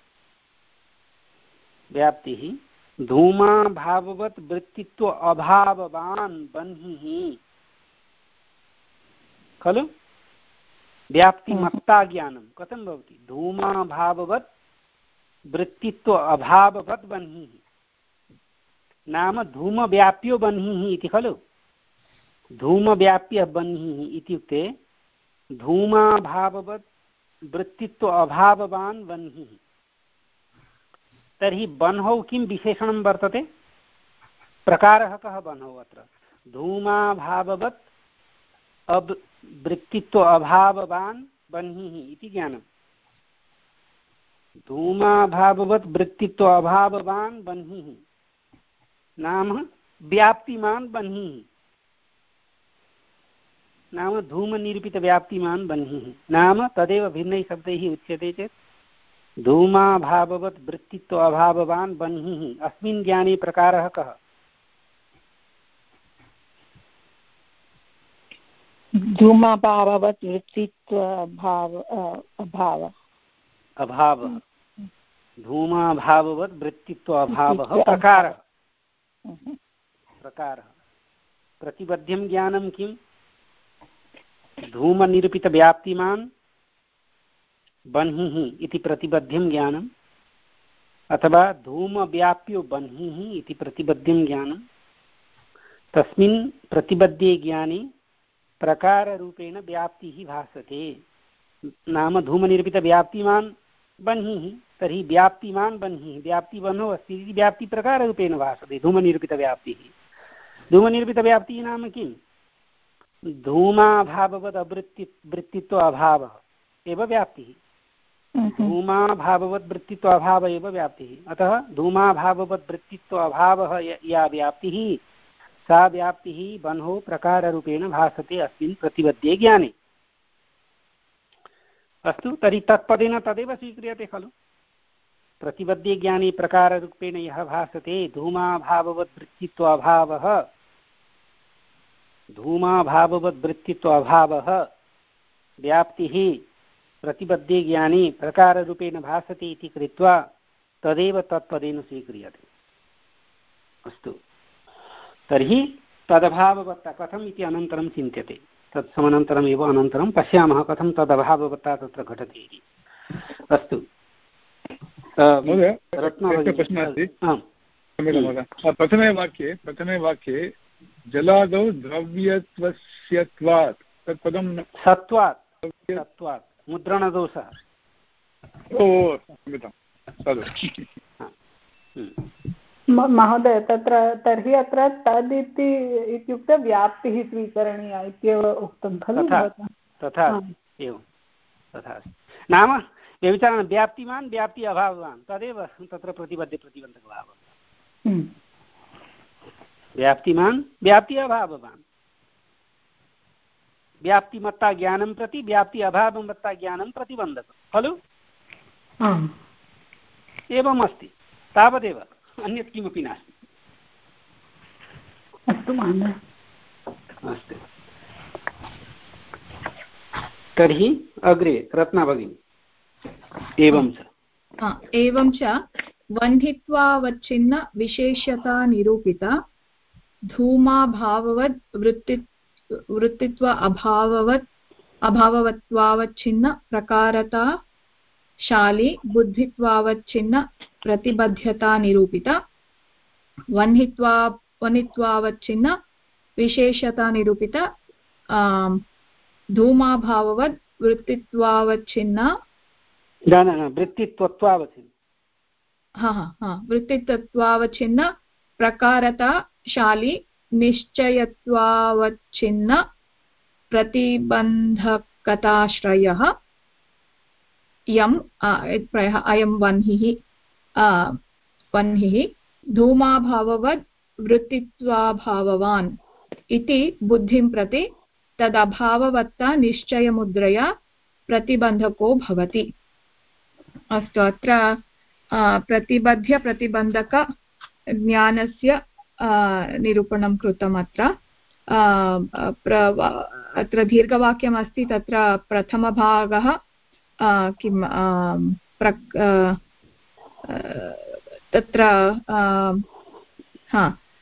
व्याप्तिः धूमाभाववत् वृत्तित्व अभाववान् बन्हिः खलु? व्याप्तिमत्ता ज्ञानं कथं भवति? धूमाभाववत् वृत्तित्व अभाववत् बन्हिः नाम धूमव्याप्यो बन्हिः इति खलु? धूमव्याप्यः बन्हिः इत्युक्ते धूमाभाववत् वृत्तित्व अभाववान् बन्हिः। तर्हि बन्हौ किं विशेषणं वर्तते? प्रकारः कः बन्हौ अत्र? धूमाभाववत् अब वृत्तित्व अभाववान् बन्हिः इति ज्ञानं। धूमाभाववत् वृत्तित्व अभाववान् बन्हिः नाम व्याप्तिमान् बन्हिः नाम धूमनिरूपितव्याप्तिमान् बन्हिः नाम तदेव भिन्नैः शब्दैः उच्यते चेत् धूमाभाववत् वृत्तित्व अभाववान् बन्हिः। अस्मिन् ज्ञाने प्रकारः कः? धूमाभाववत् वृत्तित्व अभाव अभाव अभाव धूमाभाववत् वृत्तित्व अभावः प्रकारः प्रकारः। प्रतिबद्ध्यं ज्ञानं किं? धूमनिरूपितव्याप्तिमान् बह्निः इति प्रतिबद्ध्यं ज्ञानम्, अथवा धूमव्याप्यो बह्निः इति प्रतिबद्ध्यं ज्ञानं। तस्मिन् प्रतिबद्धे ज्ञाने प्रकाररूपेण व्याप्तिः भासते। नाम धूमनिरूपितव्याप्तिमान् बह्निः, तर्हि व्याप्तिमान् बह्निः, व्याप्तिबन्धो अस्ति इति व्याप्तिप्रकाररूपेण भासते धूमनिरूपितव्याप्तिः। धूमनिरूपितव्याप्तिः नाम किं? धूमाभाववद् अवृत्ति वृत्तित्व अभावः एव व्याप्तिः। धूमाभाववद् वृत्तित्व अभावः एव व्याप्तिः। अतः धूमाभाववद् वृत्तित्व अभावः या व्याप्तिः सा व्याप्तिः बन्हो प्रकाररूपेण भासते अस्मिन् प्रतिबद्धे ज्ञाने। अस्तु, तर्हि तत्पदेन तदेव स्वीक्रियते खलु। प्रतिबद्धे ज्ञाने प्रकाररूपेण यः भासते धूमाभाववद् वृत्तित्व अभावः, धूमाभाववद् वृत्तित्व अभावः व्याप्तिः प्रतिबद्धे ज्ञाने प्रकाररूपेण भासते इति कृत्वा तदेव तत्पदेन स्वीक्रियते। अस्तु, तर्हि तदभाववत्ता कथम् इति अनन्तरं चिन्त्यते। तत् समनन्तरम् एव अनन्तरं पश्यामः कथं तदभाववत्ता तत्र घटति इति। अस्तु, प्रश्नः अस्ति। प्रथमे वाक्ये प्रथमे वाक्ये जलादौ द्रव्यत्वस्यत्वात् तत् पदं सत्वात् सत्वात् मुद्रणदोषः। ओ क्षम्यतां तद् महोदय, तत्र तर्हि अत्र तद् इति इत्युक्ते व्याप्तिः स्वीकरणीया इत्येव उक्तं खलु? तथा एवं तथा नाम व्यभिचारः व्याप्तिमान् व्याप्ति अभाववान् तदेव तत्र प्रतिबद्धे प्रतिबन्धकभावः। व्याप्तिमान् व्याप्ति अभाववान्, व्याप्तिमत्ता ज्ञानं प्रति व्याप्ति अभावमत्ता ज्ञानं प्रतिबन्धकं खलु? एवम् अस्ति, तावदेव, अन्यत् किमपि नास्ति। अस्तु महोदय। अस्तु, तर्हि अग्रे रत्ना भगिनी। एवं च एवं च वह्नित्वावच्छिन्न विशेषता निरूपिता धूमाभाववद् वृत्ति वृत्तित्व अभाववत् अभाववत्वावच्छिन्न प्रकारता शाली बुद्धित्वावच्छिन्न प्रतिबद्धता निरूपिता वह्नित्वा वह्नित्वावच्छिन्न विशेषता निरूपिता धूमाभाववद् वृत्तित्वावच्छिन्न वृत्तित्वत्वावच्छिन्न हा हा वृत्तित्वत्वावच्छिन्न प्रकारता शाली निश्चयत्वावच्छिन्न प्रतिबन्धकताश्रयः यम् अयं वह्निः वह्निः धूमाभाववद् वृत्तित्वाभाववान् इति बुद्धिं प्रति तदभाववत्ता निश्चयमुद्रया प्रतिबन्धको भवति। अस्तु, अत्र प्रतिबध्य प्रतिबन्धक ज्ञानस्य निरूपणं कृतम्। अत्र अत्र दीर्घवाक्यमस्ति, तत्र प्रथमभागः किं तत्र हा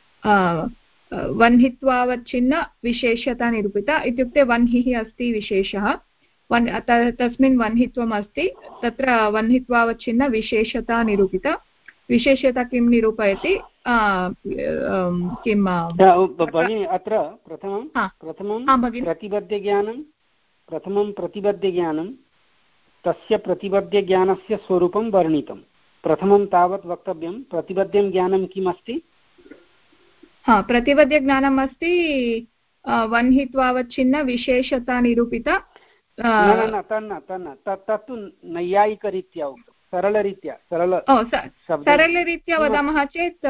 वह्नित्वावच्छिन्न विशेषता निरूपिता इत्युक्ते वह्निः अस्ति विशेषः, वन् तस्मिन् वह्नित्वम् अस्ति, तत्र वह्नित्वावच्छिन्न विशेषता निरूपिता। विशेषता किं निरूपयति? किं भगिनी अत्र प्रथमं प्रथमं प्रतिबद्धज्ञानं प्रथमं प्रतिबद्धज्ञानं तस्य प्रतिबद्धज्ञानस्य स्वरूपं वर्णितं। प्रथमं तावत् वक्तव्यं प्रतिबद्धं ज्ञानं किम् अस्ति? हा, प्रतिबद्धज्ञानम् अस्ति वह्नित्वावच्छिन्न विशेषता निरूपिता। न तन्न तन्न तत्तु नैयायिकरीत्या उक्तं, सरलरीत्या सरल सरलरीत्या वदामः चेत्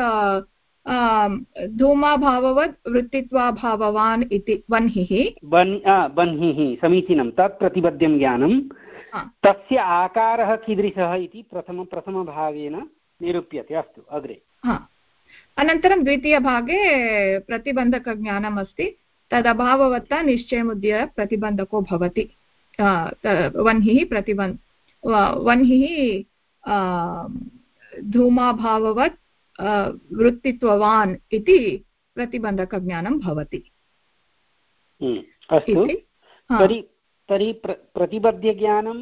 धूमाभाववद् वृत्तित्वाभाववान् इति वह्निः वह्निः समीचीनं। तत् प्रतिबद्धं ज्ञानं तस्य आकारः कीदृशः इति प्रथम प्रथमभागेन निरूप्यते। अस्तु, अग्रे। अनन्तरं द्वितीयभागे प्रतिबन्धकज्ञानम् अस्ति, तदभाववत्ता निश्चयमुद्य प्रतिबन्धको भवति। वह्निः प्रतिबन्ध वह्निः धूमाभाववत् वृत्तित्ववान् इति प्रतिबन्धकज्ञानं भवति। अस्तु, तर्हि तर्हि प्रतिबध्यज्ञानं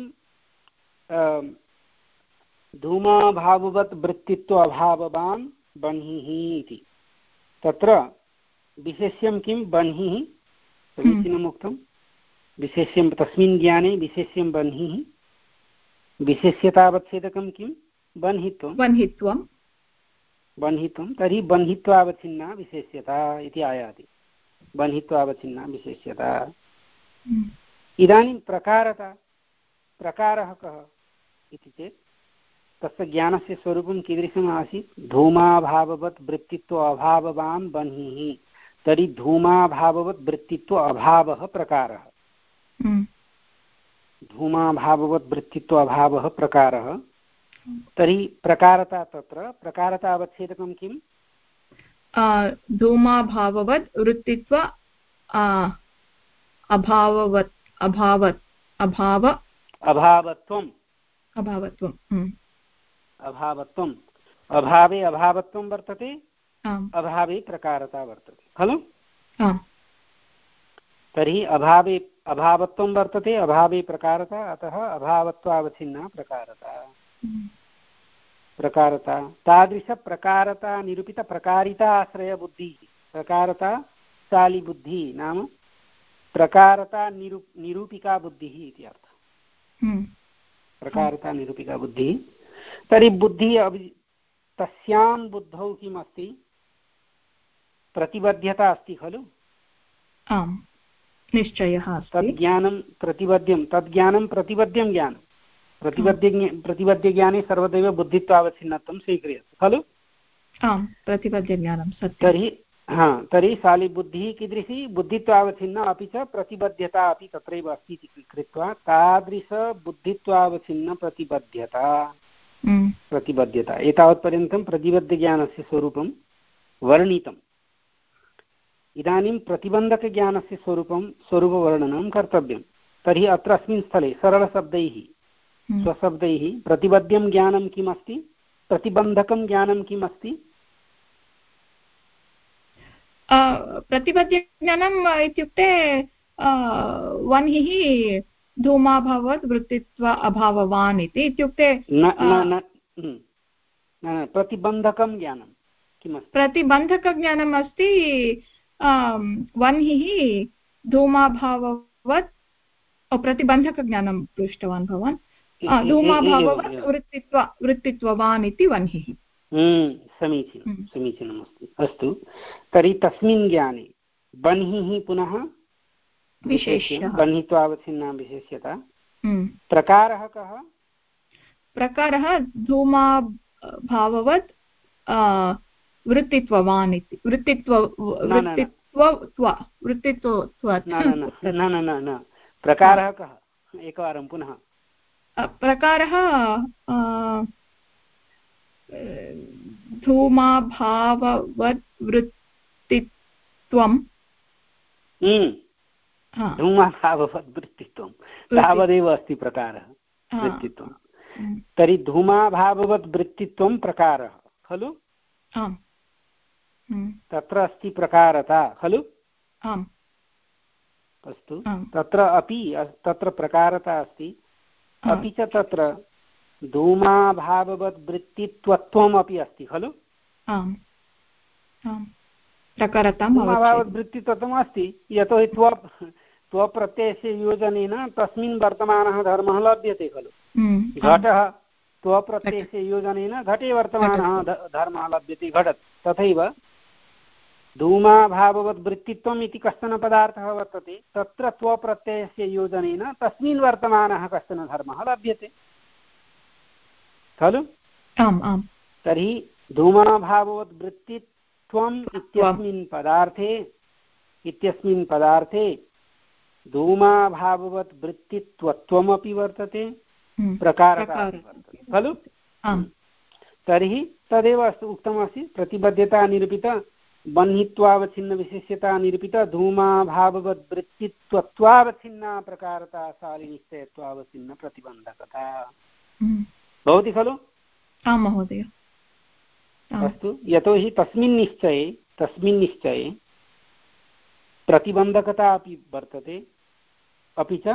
धूमाभाववत् वृत्तित्व अभाववान् बह्निः इति। तत्र विशेष्यं किं? बह्निः, समीचीनमुक्तं। विशेष्यं तस्मिन् ज्ञाने विशेष्यं बह्निः, विशेष्यतावच्छेदकं किं? बह्नित्वं। बह्नित्वं बह्नित्वं तर्हि बह्नित्वावच्छिन्ना विशेष्यता इति आयाति। बह्नित्वावच्छिन्ना विशेष्यता। इदानीं प्रकारता, प्रकारः कः इति चेत् तस्य ज्ञानस्य स्वरूपं कीदृशम् आसीत्? धूमाभाववत् वृत्तित्व अभाववान् बह्निः। तर्हि धूमाभाववत् वृत्तित्व अभावः प्रकारः। धूमाभाववत् वृत्तित्व अभावः प्रकारः। तर्हि प्रकारता, तत्र प्रकारता अवच्छेदकं किम्? धूमाभाववत् वृत्तित्व अभाववत् अभावत् अभाव अभावत्वम् अभावत्वम् अभावत्वम् अभावे अभावत्वं वर्तते, अभावे प्रकारता वर्तते खलु? तर्हि अभावे अभावत्वं वर्तते, अभावे प्रकारता, अतः अभावत्वावच्छिन्ना प्रकारता। प्रकारता तादृशप्रकारता निरूपितप्रकारिता आश्रयबुद्धिः। प्रकारता शालिबुद्धिः नाम प्रकारता निरू निरूपिका बुद्धिः इति अर्थः। प्रकारता निरूपिका बुद्धिः। तर्हि बुद्धिः अभि तस्यां बुद्धौ किम् अस्ति? प्रतिबद्धता अस्ति खलु? आम्, निश्चयः अस्ति। तद्ज्ञानं प्रतिबद्ध्यं, तद्ज्ञानं प्रतिबद्ध्यं ज्ञानं। प्रतिबद्ध प्रतिबद्धज्ञाने सर्वदैव बुद्धित्वावच्छिन्नत्वं स्वीक्रियते खलु? आम्, प्रतिबद्धज्ञानं सत्यं। तर्हि हा तर्हि शालिबुद्धिः कीदृशी? बुद्धित्वावच्छिन्ना, अपि च प्रतिबद्धता अपि तत्रैव अस्ति इति कृत्वा तादृशबुद्धित्वावच्छिन्न प्रतिबद्धता प्रतिबद्धता एतावत्पर्यन्तं प्रतिबद्धज्ञानस्य स्वरूपं वर्णितम्। इदानीं प्रतिबन्धकज्ञानस्य स्वरूपं स्वरूपवर्णनं कर्तव्यं। तर्हि अत्र अस्मिन् स्थले सरलशब्दैः स्वशब्दैः प्रतिबद्धं ज्ञानं किम् अस्ति? प्रतिबन्धकं ज्ञानं किम् अस्ति? प्रतिबद्धज्ञानम् इत्युक्ते वह्निः धूमाभावत् वृत्तित्व अभाववान् इति इत्युक्ते प्रतिबन्धकं ज्ञानं किमस्ति? प्रतिबन्धकज्ञानम् अस्ति वह्निः धूमाभाववत् प्रतिबन्धकज्ञानं पृष्टवान् भवान्। धूमाभाववत् वृत्तित्व वृत्तित्ववान् इति वह्निः। समीचीनं समीचीनमस्ति। अस्तु, तर्हि तस्मिन् ज्ञाने बह्निः पुनः विशेष्यं, बह्नित्वावच्छिन्ना विशेष्यता। प्रकारः कः? प्रकारः धूमाभाववत् वृत्तित्ववान् इति। वृत्तित्व वृत्तित्व वृत्तित्व न न न प्रकारः कः? एकवारं पुनः। प्रकारः धूमाभाववत् वृत्तित्वं धूमाभाववत् वृत्तित्वं तावदेव अस्ति प्रकारः वृत्तित्वं। तर्हि धूमाभाववत् वृत्तित्वं प्रकारः खलु? आम्, तत्र अस्ति प्रकारता खलु? आम्। अस्तु, तत्र अपि तत्र प्रकारता अस्ति, अपि च तत्र धूमाभाववत् वृत्तित्वत्वम् अपि अस्ति खलु? आम्, आम्। प्रकारता धूमाभाववत् वृत्तित्वम् अस्ति, यतोहि त्व त्वप्रत्ययस्य योजनेन तस्मिन् वर्तमानः धर्मः लभ्यते खलु? घटः त्वप्रत्ययस्य योजनेन घटे वर्तमानः धर्मः लभ्यते घटत्। तथैव धूमाभाववत् वृत्तित्वम् इति कश्चन पदार्थः वर्तते, तत्र त्वप्रत्ययस्य योजनेन तस्मिन् वर्तमानः कश्चन धर्मः लभ्यते खलु? आम् आम्। तर्हि धूमाभाववत् वृत्तित्वम् इत्यस्मिन् पदार्थे इत्यस्मिन् पदार्थे धूमाभाववत् वृत्तित्वत्वमपि वर्तते, प्रकारता अपि वर्तते खलु? तर्हि तदेव अस्तु उक्तमस्ति। प्रतिबद्धता निरूपित, बह्नित्वावच्छिन्न विशेष्यता निरूपित, धूमाभाववत् वृत्तित्वत्वावच्छिन्ना प्रकारता अस्तु यतोहि तस्मिन् निश्चये तस्मिन् निश्चये प्रतिबन्धकता अपि वर्तते अपि च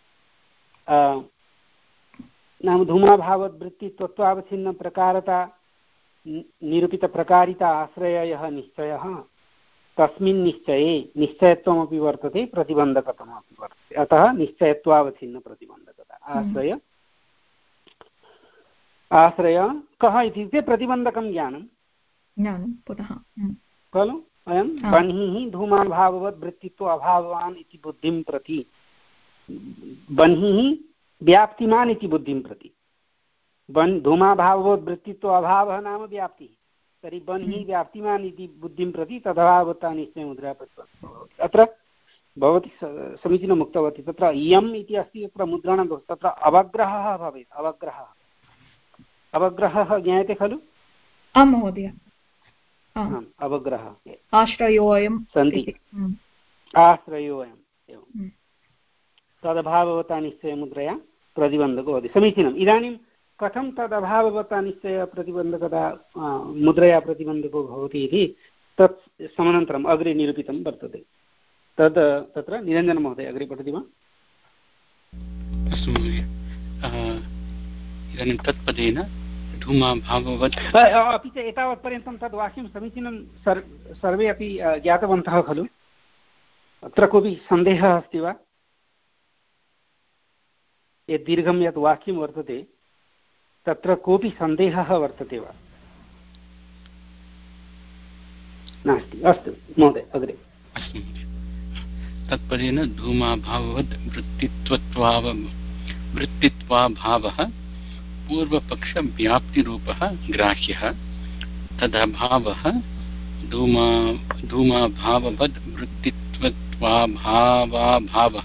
नाम धूमाभाववृत्तित्वावच्छिन्नप्रकारता निरूपितप्रकारिता आश्रयः निश्चयः तस्मिन् निश्चये निश्चयत्वमपि वर्तते प्रतिबन्धकत्वमपि वर्तते अतः निश्चयत्वावच्छिन्नप्रतिबन्धकता आश्रय आश्रय कः इत्युक्ते प्रतिबन्धकं ज्ञानं ज्ञानं पुनः खलु अयं बह्निः धूमाभाववत् वृत्तित्व अभावान् इति बुद्धिं प्रति बह्निः व्याप्तिमान् इति बुद्धिं प्रति बन् धूमाभाववत् वृत्तित्व अभावः नाम व्याप्तिः तर्हि बह्निः व्याप्तिमान् इति बुद्धिं प्रति तदभावता निश्चयमुद्रा प्रतिबन्धकः अत्र भवती समीचीनम् उक्तवती तत्र इयम् इति अस्ति तत्र मुद्रणं तत्र अवग्रहः भवेत् अवग्रहः अवग्रहः ज्ञायते खलु आं महोदय अवग्रहः आश्रयोऽयं सन्ति आश्रयोऽयम् एवं तदभाववता निश्चयमुद्रया प्रतिबन्धको भवति समीचीनम् इदानीं कथं तदभाववता निश्चय प्रतिबन्धकता मुद्रया प्रतिबन्धको भवति इति तत् समनन्तरम् अग्रे निरूपितं वर्तते तद् तत्र निरञ्जनमहोदय अग्रे पठति वा अस्तु महोदय इदानीं तत्पदेन धूमाभाववत् अपि च एतावत्पर्यन्तं तद् वाक्यं समीचीनं सर्वे अपि ज्ञातवन्तः खलु अत्र कोऽपि सन्देहः अस्ति वा यत् दीर्घं यत् वाक्यं वर्तते तत्र कोऽपि सन्देहः वर्तते वा नास्ति अस्तु महोदय अग्रे अस्तु तत्पदेन धूमाभाववत् वृत्तित्वत्वाव वृत्तित्वाभावः पूर्वपक्षव्याप्तिरूपः ग्राह्यः तदभावः धूमा धूमाभाववद् वृत्तित्वत्वाभावाभावः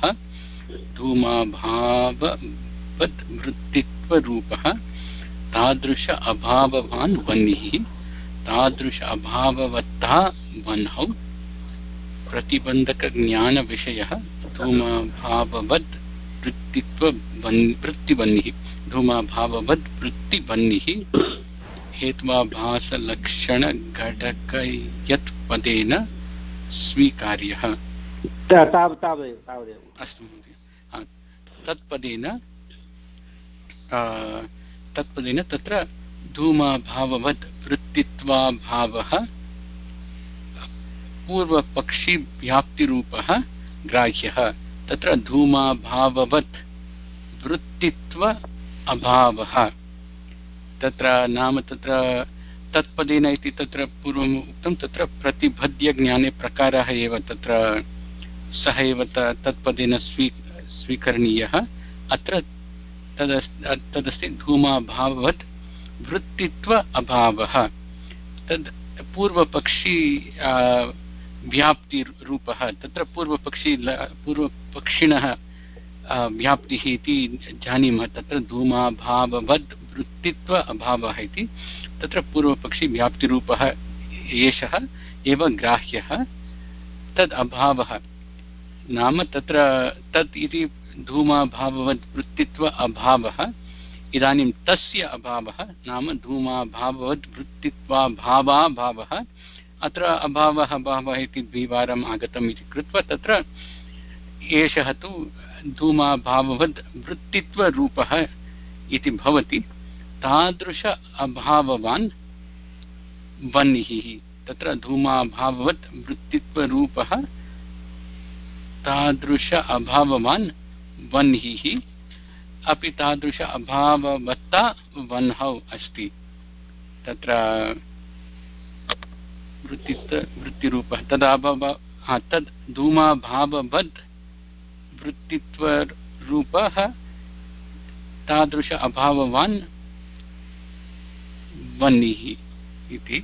धूमाभाववद् वृत्तित्वरूपः तादृश अभाववान् वह्निः तादृश अभाववत्ता वह्नौ प्रतिबन्धकज्ञानविषयः धूमाभाववद् वृत्तित्व वृत्तिवह्निः धूमाभाववद् वृत्तिवह्निः हेत्वाभासलक्षणघटकयत्पदेन स्वीकार्यः तावदेव तावदेव अस्तु महोदय तत्पदेन तत्पदेन तत्र धूमाभाववद् वृत्तित्वाभावः पूर्वपक्षी व्याप्तिरूपः ग्राह्यः तत्र धूमाभाववत् वृत्तित्व अभावः तत्र नाम तत्र तत्पदेन इति तत्र पूर्वम् उक्तं तत्र प्रतिपद्यज्ञाने प्रकारः एव तत्र सः एव तत्पदेन स्वी स्वीकरणीयः अत्र तदस्ति धूमाभाववत् वृत्तित्व अभावः तद् पूर्वपक्षी व्याप्तिरूपः तत्र पूर्वपक्षी पूर्वपक्षिणः व्याप्तिः इति जानीमः तत्र धूमाभाववद् वृत्तित्व अभावः इति तत्र पूर्वपक्षी व्याप्तिरूपः एषः एव ग्राह्यः तद् अभावः नाम तत्र तत् इति धूमाभाववद् वृत्तित्व अभावः इदानीं तस्य अभावः नाम धूमाभाववद् वृत्तित्वाभावाभावः अत्र अभावः भावः इति द्विवारम् आगतम् इति कृत्वा तत्र एषः तु धूमाभाववद् वृत्तित्वरूपः इति भवति तादृश अभाववान् वह्निः तत्र धूमाभाववद् वृत्तित्वरूपः तादृश अभाववान् वह्निः अपि तादृश अभाववत्ता वह्नौ अस्ति तत्र वृत्तित्व वृत्तिरूपः तदभाव हा तद् धूमाभाववद् वृत्तित्वरूपः तादृश अभाववान् वह्निः इति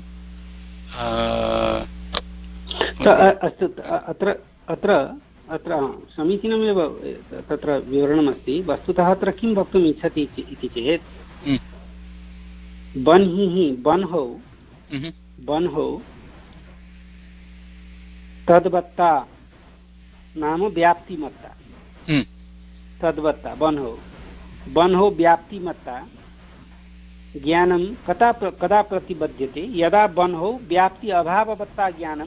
अस्तु अत्र अत्र अत्र समीचीनमेव तत्र विवरणमस्ति वस्तुतः अत्र किं वक्तुम् इच्छति इति चेत् बह्निः बह्नौ बह्नौ तद्वत्ता नाम व्याप्तिमत्ता तद्वत्ता बह्नौ बह्नौ व्याप्तिमत्ता ज्ञानं कदा कदा प्रतिबध्यते यदा बन्हौ व्याप्ति अभाववत्ता ज्ञानं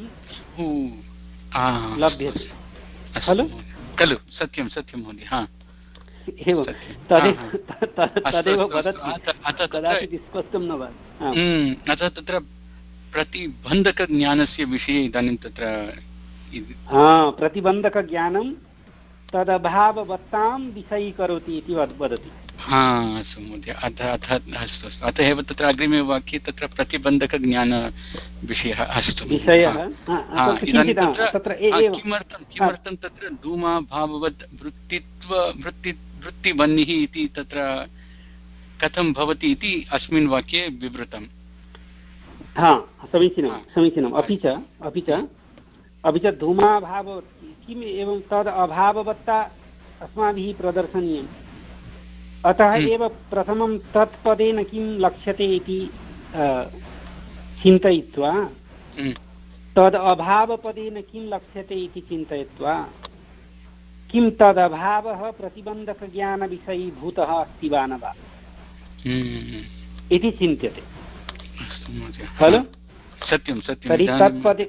लभ्यते खलु खलु सत्यं सत्यं महोदय हा एवं तदेव तदेव वदति कदाचित् स्पष्टं न वा अतः तत्र प्रतिबन्धकज्ञानस्य विषये इदानीं तत्र प्रतिबन्धकज्ञानं तदभाववत्तां विषयीकरोति इति वदति हा अस्तु महोदय अतः अतः अस्तु अस्तु अतः एव तत्र अग्रिमे वाक्ये तत्र प्रतिबन्धकज्ञानविषयः अस्तु विषयः किमर्थं किमर्थं तत्र धूमाभाववत् वृत्तित्व वृत्ति वृत्तिवह्निः इति तत्र कथं भवति इति अस्मिन् वाक्ये विवृतम् हा समीचीनं समीचीनम् अपि च अपि च अपि च धूमाभाव किम् एवं तद् अभाववत्ता अस्माभिः प्रदर्शनीयम् अतः एव प्रथमं तत्पदेन किं लक्ष्यते इति चिन्तयित्वा तद् अभावपदेन किं लक्ष्यते इति चिन्तयित्वा किं तदभावः प्रतिबन्धकज्ञानविषयीभूतः अस्ति वा न वा इति चिन्त्यते खलु सत्यं सत्यं तर्हि तत्पदे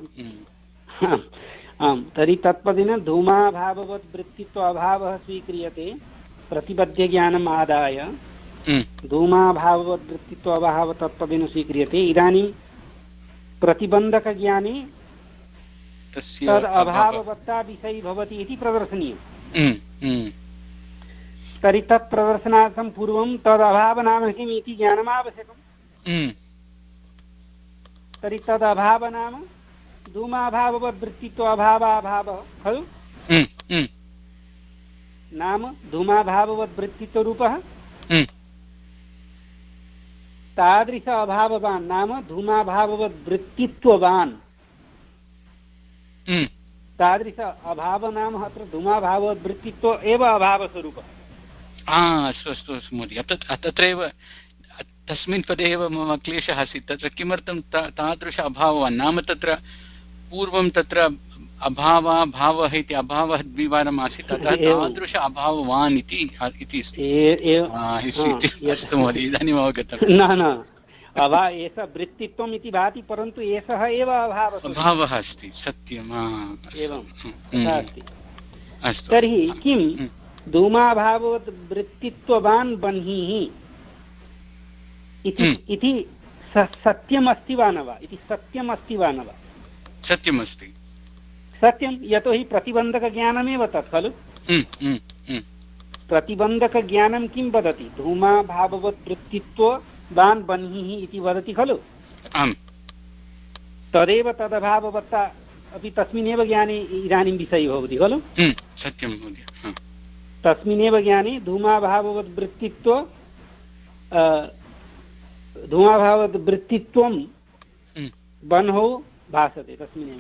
आम् तर्हि तत्पदेन धूमाभाववत् वृत्तित्व अभावः स्वीक्रियते प्रतिबद्धज्ञानम् आदाय धूमाभाववत् वृत्तित्व अभावः तत्पदेन स्वीक्रियते इदानीं प्रतिबन्धकज्ञाने तद् अभाववत्ता विषयी भवति इति प्रदर्शनीयम् तर्हि तत् प्रदर्शनार्थं पूर्वं तदभाव नाम किम् इति ज्ञानम् आवश्यकम् तर्हि तदभाव नाम धूमाभाववत् वृत्तित्व अभावाभावः खलु नाम धूमाभाववत् वृत्तित्वरूपः तादृश अभाववान् नाम धूमाभाववत् वृत्तित्ववान् तादृश अभाव नाम अत्र धूमाभाववत् वृत्तित्व एव अभावस्वरूपः अस्तु अस्तु अस्तु महोदय तत्रैव तस्मिन् पदे एव मम क्लेशः आसीत् तत्र किमर्थं तादृश अभाववान् नाम तत्र पूर्वं तत्र अभावः भावः इति अभावः द्विवारम् आसीत् अतः तादृश अभाववान् इति अस्तु महोदय इदानीम् अवगतं न न अभा एषः वृत्तित्वम् इति भाति परन्तु एषः एव अभावः अभावः अस्ति सत्यम् एवं तथा अस्ति तर्हि किं धूमाभाववत् वृत्तित्ववान् बह्निः इति सत्यमस्ति वा न वा इति सत्यमस्ति वा न वा सत्यमस्ति सत्यं यतोहि प्रतिबन्धकज्ञानमेव तत् खलु प्रतिबन्धकज्ञानं किं वदति धूमाभाववत् वृत्तित्ववान् बह्निः इति वदति खलु तदेव तदभाववत्ता अपि तस्मिन्नेव ज्ञाने इदानीं विषयी भवति खलु सत्यं महोदय तस्मिन्नेव ज्ञाने धूमाभाववत् वृत्तित्व धूमाभाववत् वृत्तित्वं बह्नौ भासते तस्मिन्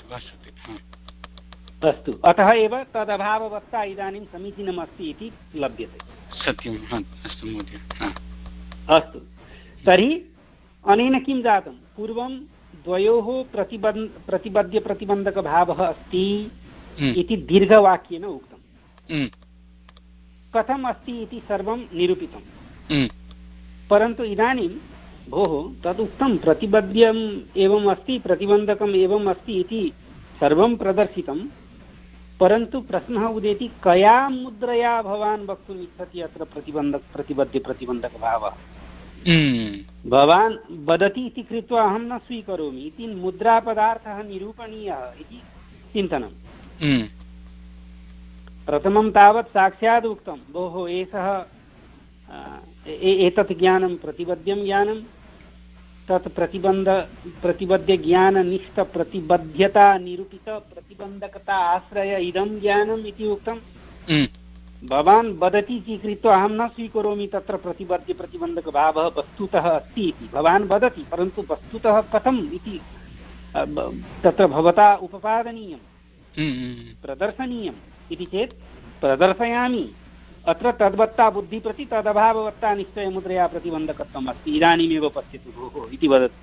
अस्तु अतः एव तदभाववत्ता इदानीं समीचीनम् अस्ति इति लभ्यते सत्यं अस्तु महोदय अस्तु तर्हि अनेन किं जातं पूर्वं द्वयोः प्रतिबन्ध प्रतिबद्ध प्रतिबन्धकभावः अस्ति इति दीर्घवाक्येन उक्तं कथम् अस्ति इति सर्वं निरूपितं परन्तु इदानीं भोः तदुक्तं प्रतिबद्ध्यम् एवम् अस्ति प्रतिबन्धकम् एवम् अस्ति इति सर्वं प्रदर्शितं परन्तु प्रश्नः उदेति कया मुद्रया भवान् वक्तुम् इच्छति अत्र प्रतिबन्धक प्रतिबद्ध प्रतिबन्धकभावः भवान् वदति इति कृत्वा अहं न स्वीकरोमि इति मुद्रापदार्थः निरूपणीयः इति चिन्तनं प्रथमं तावत् साक्षात् उक्तं भोः एषः एतत् ज्ञानं प्रतिबद्धं ज्ञानं तत् प्रतिबन्ध प्रतिबद्धज्ञाननिष्ठप्रतिबद्धता निरूपितप्रतिबन्धकता आश्रय इदं ज्ञानम् इति उक्तं भवान् वदति इति कृत्वा अहं न स्वीकरोमि तत्र प्रतिबद्ध प्रतिबन्धकभावः वस्तुतः अस्ति इति भवान् वदति परन्तु वस्तुतः कथम् इति तत्र भवता उपपादनीयं प्रदर्शनीयम् इति चेत् प्रदर्शयामि अत्र तद्वत्ता बुद्धि प्रति तदभाववत्ता निश्चयमुद्रया प्रतिबन्धकत्वम् अस्ति इदानीमेव पश्यतु भोः इति वदति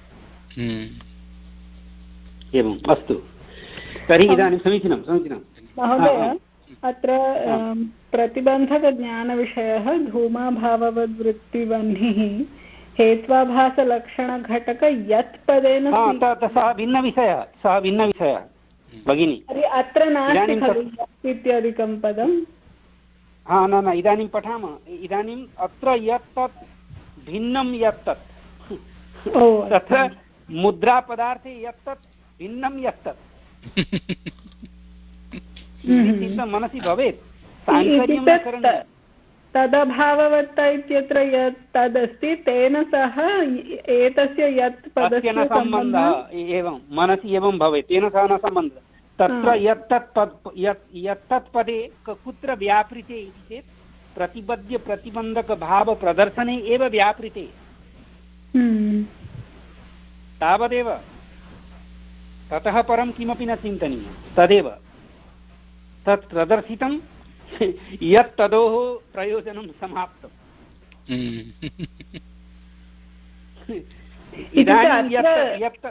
एवम् अस्तु तर्हि इदानीं समीचीनं समीचीनं महोदय अत्र प्रतिबन्धकज्ञानविषयः धूमाभाववद्वृत्तिवह्निः हेत्वाभासलक्षणघटक यत् पदेन सः भिन्नविषयः सः भिन्नविषयः भगिनी अत्र नास्ति खलु यत् इत्यादिकं पदं हा न न इदानीं पठामः इदानीम् अत्र यत् तत् भिन्नं यत् तत् तत्र मुद्रापदार्थे यत् तत् भिन्नं यत् तत् मनसि भवेत् तदभाववत्ता इत्यत्र यत् तदस्ति तेन सह एतस्य यत् पदस्य सम्बन्धः एवं मनसि एवं भवेत् तेन सह न सम्बन्धः तत्र यत्तत् पद् यत्तत् पदे कुत्र व्यापृते इति चेत् प्रतिबद्ध प्रतिबन्धकभावप्रदर्शने एव व्यापृते तावदेव ततः परं किमपि न चिन्तनीयं तदेव तत् प्रदर्शितं यत् तदोः प्रयोजनं समाप्तम् इदानीं यत्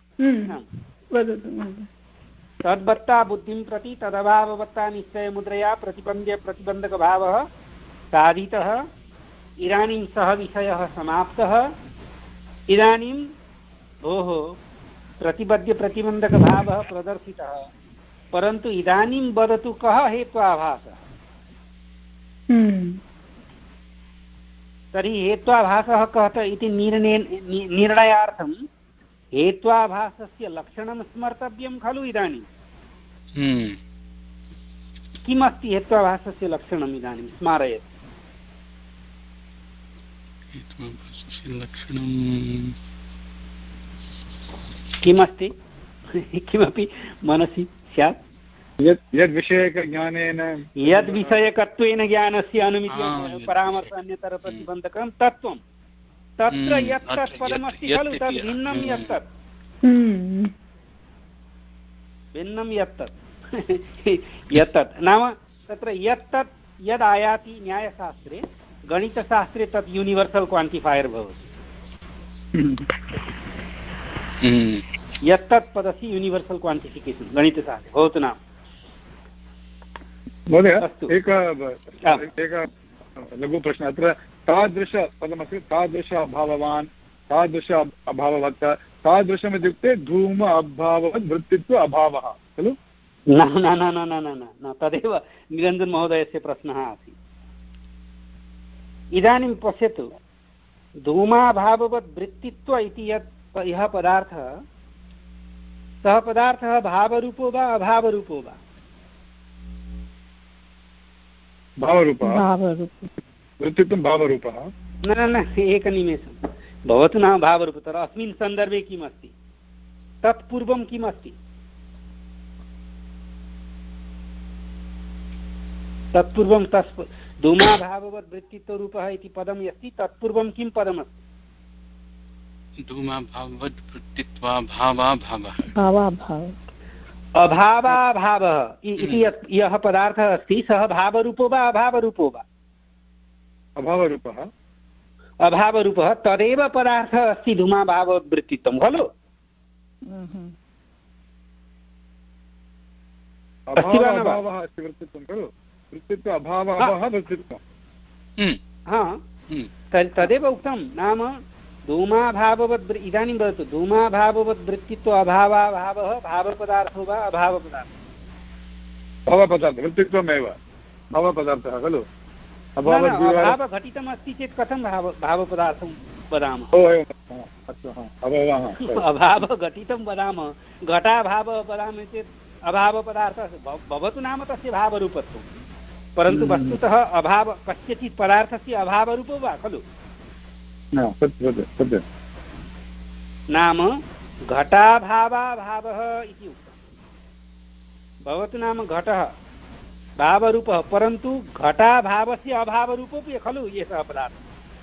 तद्वत्ता बुद्धिं प्रति तदभाववत्ता निश्चयमुद्रया प्रतिबन्ध्य प्रतिबन्धकभावः साधितः इदानीं सः विषयः समाप्तः इदानीं भोः प्रतिबद्ध प्रतिबन्धकभावः प्रदर्शितः परन्तु इदानीं वदतु कः हेत्वाभासः तर्हि हेत्वाभासः कः इति निर्णय निर्णयार्थं हेत्वाभासस्य लक्षणं स्मर्तव्यं खलु इदानीं किमस्ति हेत्वाभासस्य लक्षणम् इदानीं स्मारयतु किमस्ति किमपि मनसि स्यात् यद्विषयकज्ञानेन यद्विषयकत्वेन ज्ञानस्य अनुमितिं परामर्श अन्यतरप्रतिबन्धकं तत्त्वं तत्र यत् तत् पदमस्ति खलु तद् भिन्नं यत् तत् भिन्नं यत् तत् यत् तत् नाम तत्र यत् तत् यद् आयाति न्यायशास्त्रे गणितशास्त्रे तत् यूनिवर्सल् क्वान्टिफायर् भवति यत् तत् पदस्य यूनिवर्सल् क्वान्टिफिकेशन् गणितशास्त्रे भवतु नाम महोदय एक एक लघुप्रश्नः अत्र तादृशपदमस्ति तादृश अभाववान् तादृश अभाववत् तादृशम् इत्युक्ते धूम अभाववत् वृत्तित्व अभावः खलु न न न न न न न तदेव निरञ्जन महोदयस्य प्रश्नः आसीत् इदानीं पश्यतु धूमाभाववत् वृत्तित्व इति यत् यः पदार्थः सः पदार्थः भावरूपो वा अभावरूपो वा भावरूपः वृत्तित्वं भावरूपः न न न एकनिमेषं भवतु नाम भावरूपः तत्र अस्मिन् सन्दर्भे किम् अस्ति तत्पूर्वं किम् अस्ति तत्पूर्वं तस् धूमाभाववत् वृत्तित्वरूपः इति पदम् अस्ति तत्पूर्वं किं पदमस्ति धूमाभाववत् वृत्तित्वाभावाभावः अभावाभावः इति यः पदार्थः अस्ति सः भावरूपो वा अभावरूपो वा अभावरूपः अभावरूपः तदेव पदार्थः अस्ति धूमाभाववत् वृत्तित्वं खलु अभावः अस्ति वृत्तित्वं खलु वृत्तित्व अभावः वृत्तित्वं हा तदेव उक्तं नाम धूमाभाववद् इदानीं वदतु धूमाभाववद् वृत्तित्व अभावाभावः भावपदार्थो वा अभावपदार्थः भावपदार्थः वृत्तित्वमेव भावपदार्थः खलु अभावघटितम् अस्ति चेत् कथं भाव भावपदार्थं वदामः अभावघटितं वदामः घटाभावः वदामः चेत् अभावपदार्थः भवतु नाम तस्य भावरूपत्वं परन्तु वस्तुतः अभाव कस्यचित् पदार्थस्य अभावरूपो वा खलु नाम घटाभावाभावः इति उक्तं भवतु नाम घटः भावरूपः परन्तु घटाभावस्य अभावरूपोऽपि खलु एषः पदार्थः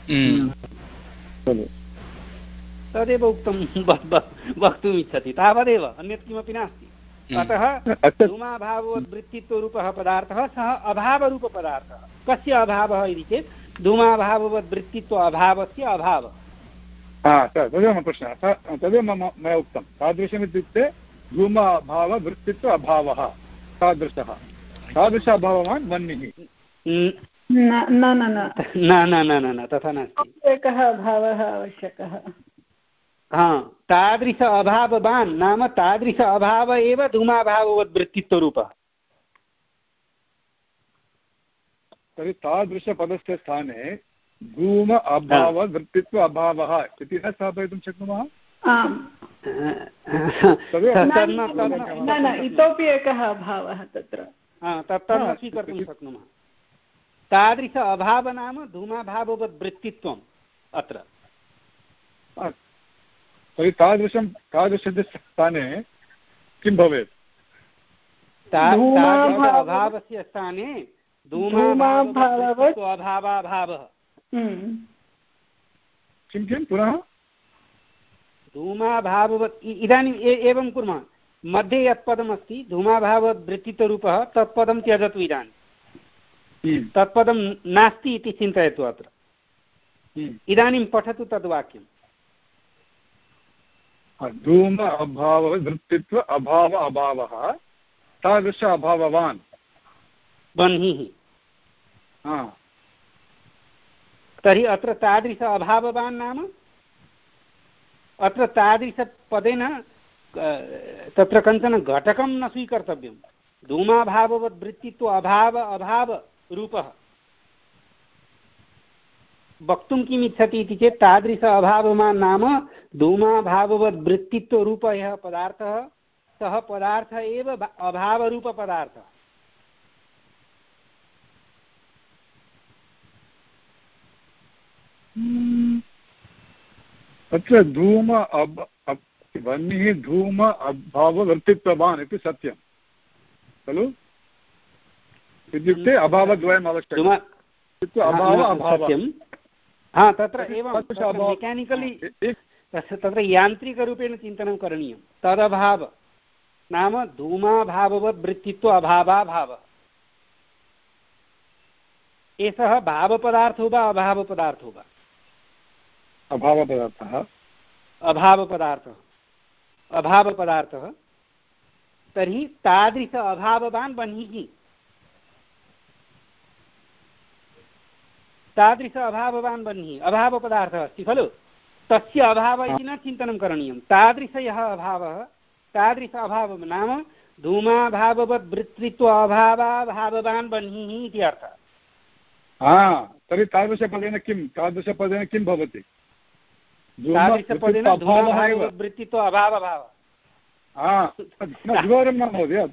तदेव उक्तं वक्तुम् इच्छति तावदेव अन्यत् किमपि नास्ति अतः धूमाभाववद् वृत्तित्वरूपः पदार्थः सः अभावरूपपदार्थः कस्य अभावः इति चेत् धूमाभाववद् वृत्तित्व अभावस्य अभावः तदेव मम प्रश्नः तदेव मम मया उक्तं तादृशमित्युक्ते धूमाभाववृत्तित्व अभावः तादृशः तादृश अभाववान् वह्निः न न न न न न न तथा नास्ति। एकः अभावः आवश्यकः। हा तादृश अभाववान् नाम तादृश अभाव एव धूमाभाववद्वृत्तित्वरूपः। तर्हि तादृशपदस्य स्थाने धूम अभाववृत्तित्व अभावः इति न स्थापयितुं शक्नुमः। न न इतोपि एकः अभावः तत्र तन्न स्वीकर्तुं शक्नुमः। तादृश अभाव नाम धूमाभाववद्वृत्तित्वम् अत्र। तर्हि तादृशं तादृशस्य स्थाने किं भवेत्? तादृश अभावस्य स्थाने धूमाभाववद्वृत्तित्व अभावाभावः। किं किं पुनः? धूमाभाववत् इदानीम् एवं कुर्मः, मध्ये यत् पदमस्ति धूमाभाववद्वृत्तित्वरूपः तत्पदं त्यजतु। इदानीं तत्पदं नास्ति इति चिन्तयतु अत्र। इदानीं पठतु तद्वाक्यम्। धूम अभाववद्वृत्तित्व अभाव अभावः तादृश अभाववान् बह्निः। तर्हि अत्र तादृश अभाववान् नाम अत्र तादृशपदेन तत्र कञ्चन घटकं न स्वीकर्तव्यं। धूमाभाववद्वृत्तित्व अभाव अभावरूपः वक्तुं किम् इच्छति इति चेत् तादृश अभाववान् नाम धूमाभाववद्वृत्तित्वरूपः यः पदार्थः सः पदार्थः एव अभावरूपपदार्थः। तत्र धूम वह्निः धूम अभाववृत्तित्ववान् इति सत्यं खलु? इत्युक्ते अभावद्वयम् आवश्यकम्। सत्यं। हा तत्र एवं मेकानिकलि तत्र यान्त्रिकरूपेण चिन्तनं करणीयं। तदभाव नाम धूमाभाववद्वृत्तित्व अभावाभावः। एषः भावपदार्थो वा अभावपदार्थो वा? अभावपदार्थः। अभावपदार्थः अभावपदार्थः तर्हि तादृश अभाववान् बह्निः। तादृश अभाववान् बह्निः अभावपदार्थः अस्ति खलु? तस्य अभावः इति न चिन्तनं करणीयं। तादृश यः अभावः तादृश अभावः नाम धूमाभाववद्वृत्तित्व अभावाभाववान् बह्निः इति अर्थः। हा तर्हि तादृशपदेन किं तादृशपदेन किं भवति? तादृशपदेन धूमाभाववद्वृत्तित्व अभावभावः। द्विवारं न महोदय,